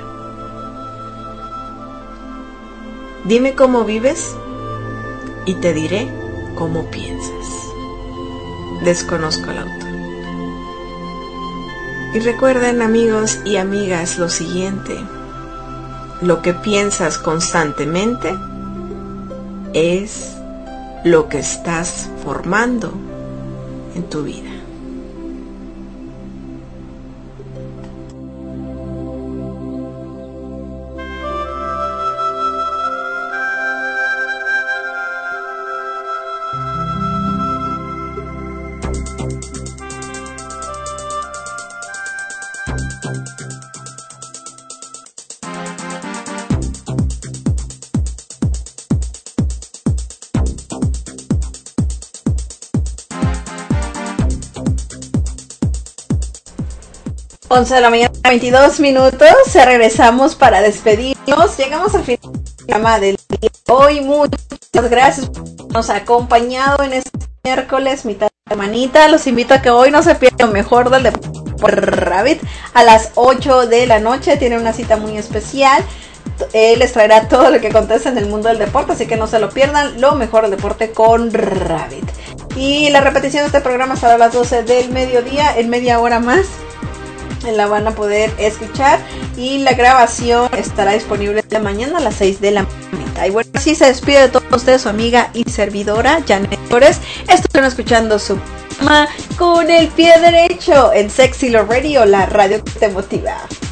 Dime cómo vives y te diré cómo piensas. Desconozco al autor. Y recuerden, amigos y amigas, lo siguiente: lo que piensas constantemente es lo que estás formando en tu vida. once de la mañana, veintidós minutos. Regresamos para despedirnos. Llegamos al final del programa del día de hoy. Muchas gracias por habernos acompañado en este miércoles, mitad de semanita. Los invito a que hoy no se pierdan lo mejor del deporte por Rabbit. A las ocho de la noche tiene una cita muy especial. Él les traerá todo lo que acontece en el mundo del deporte, así que no se lo pierdan. Lo mejor del deporte con Rabbit. Y la repetición de este programa estará a las doce del mediodía, en media hora más. La van a poder escuchar y la grabación estará disponible de mañana a las seis de la mañana. Y bueno, así se despide de todos ustedes su amiga y servidora Janet Flores. Estuvieron escuchando su programa Con el Pie Derecho en Sexy Love Radio, la radio que te motiva.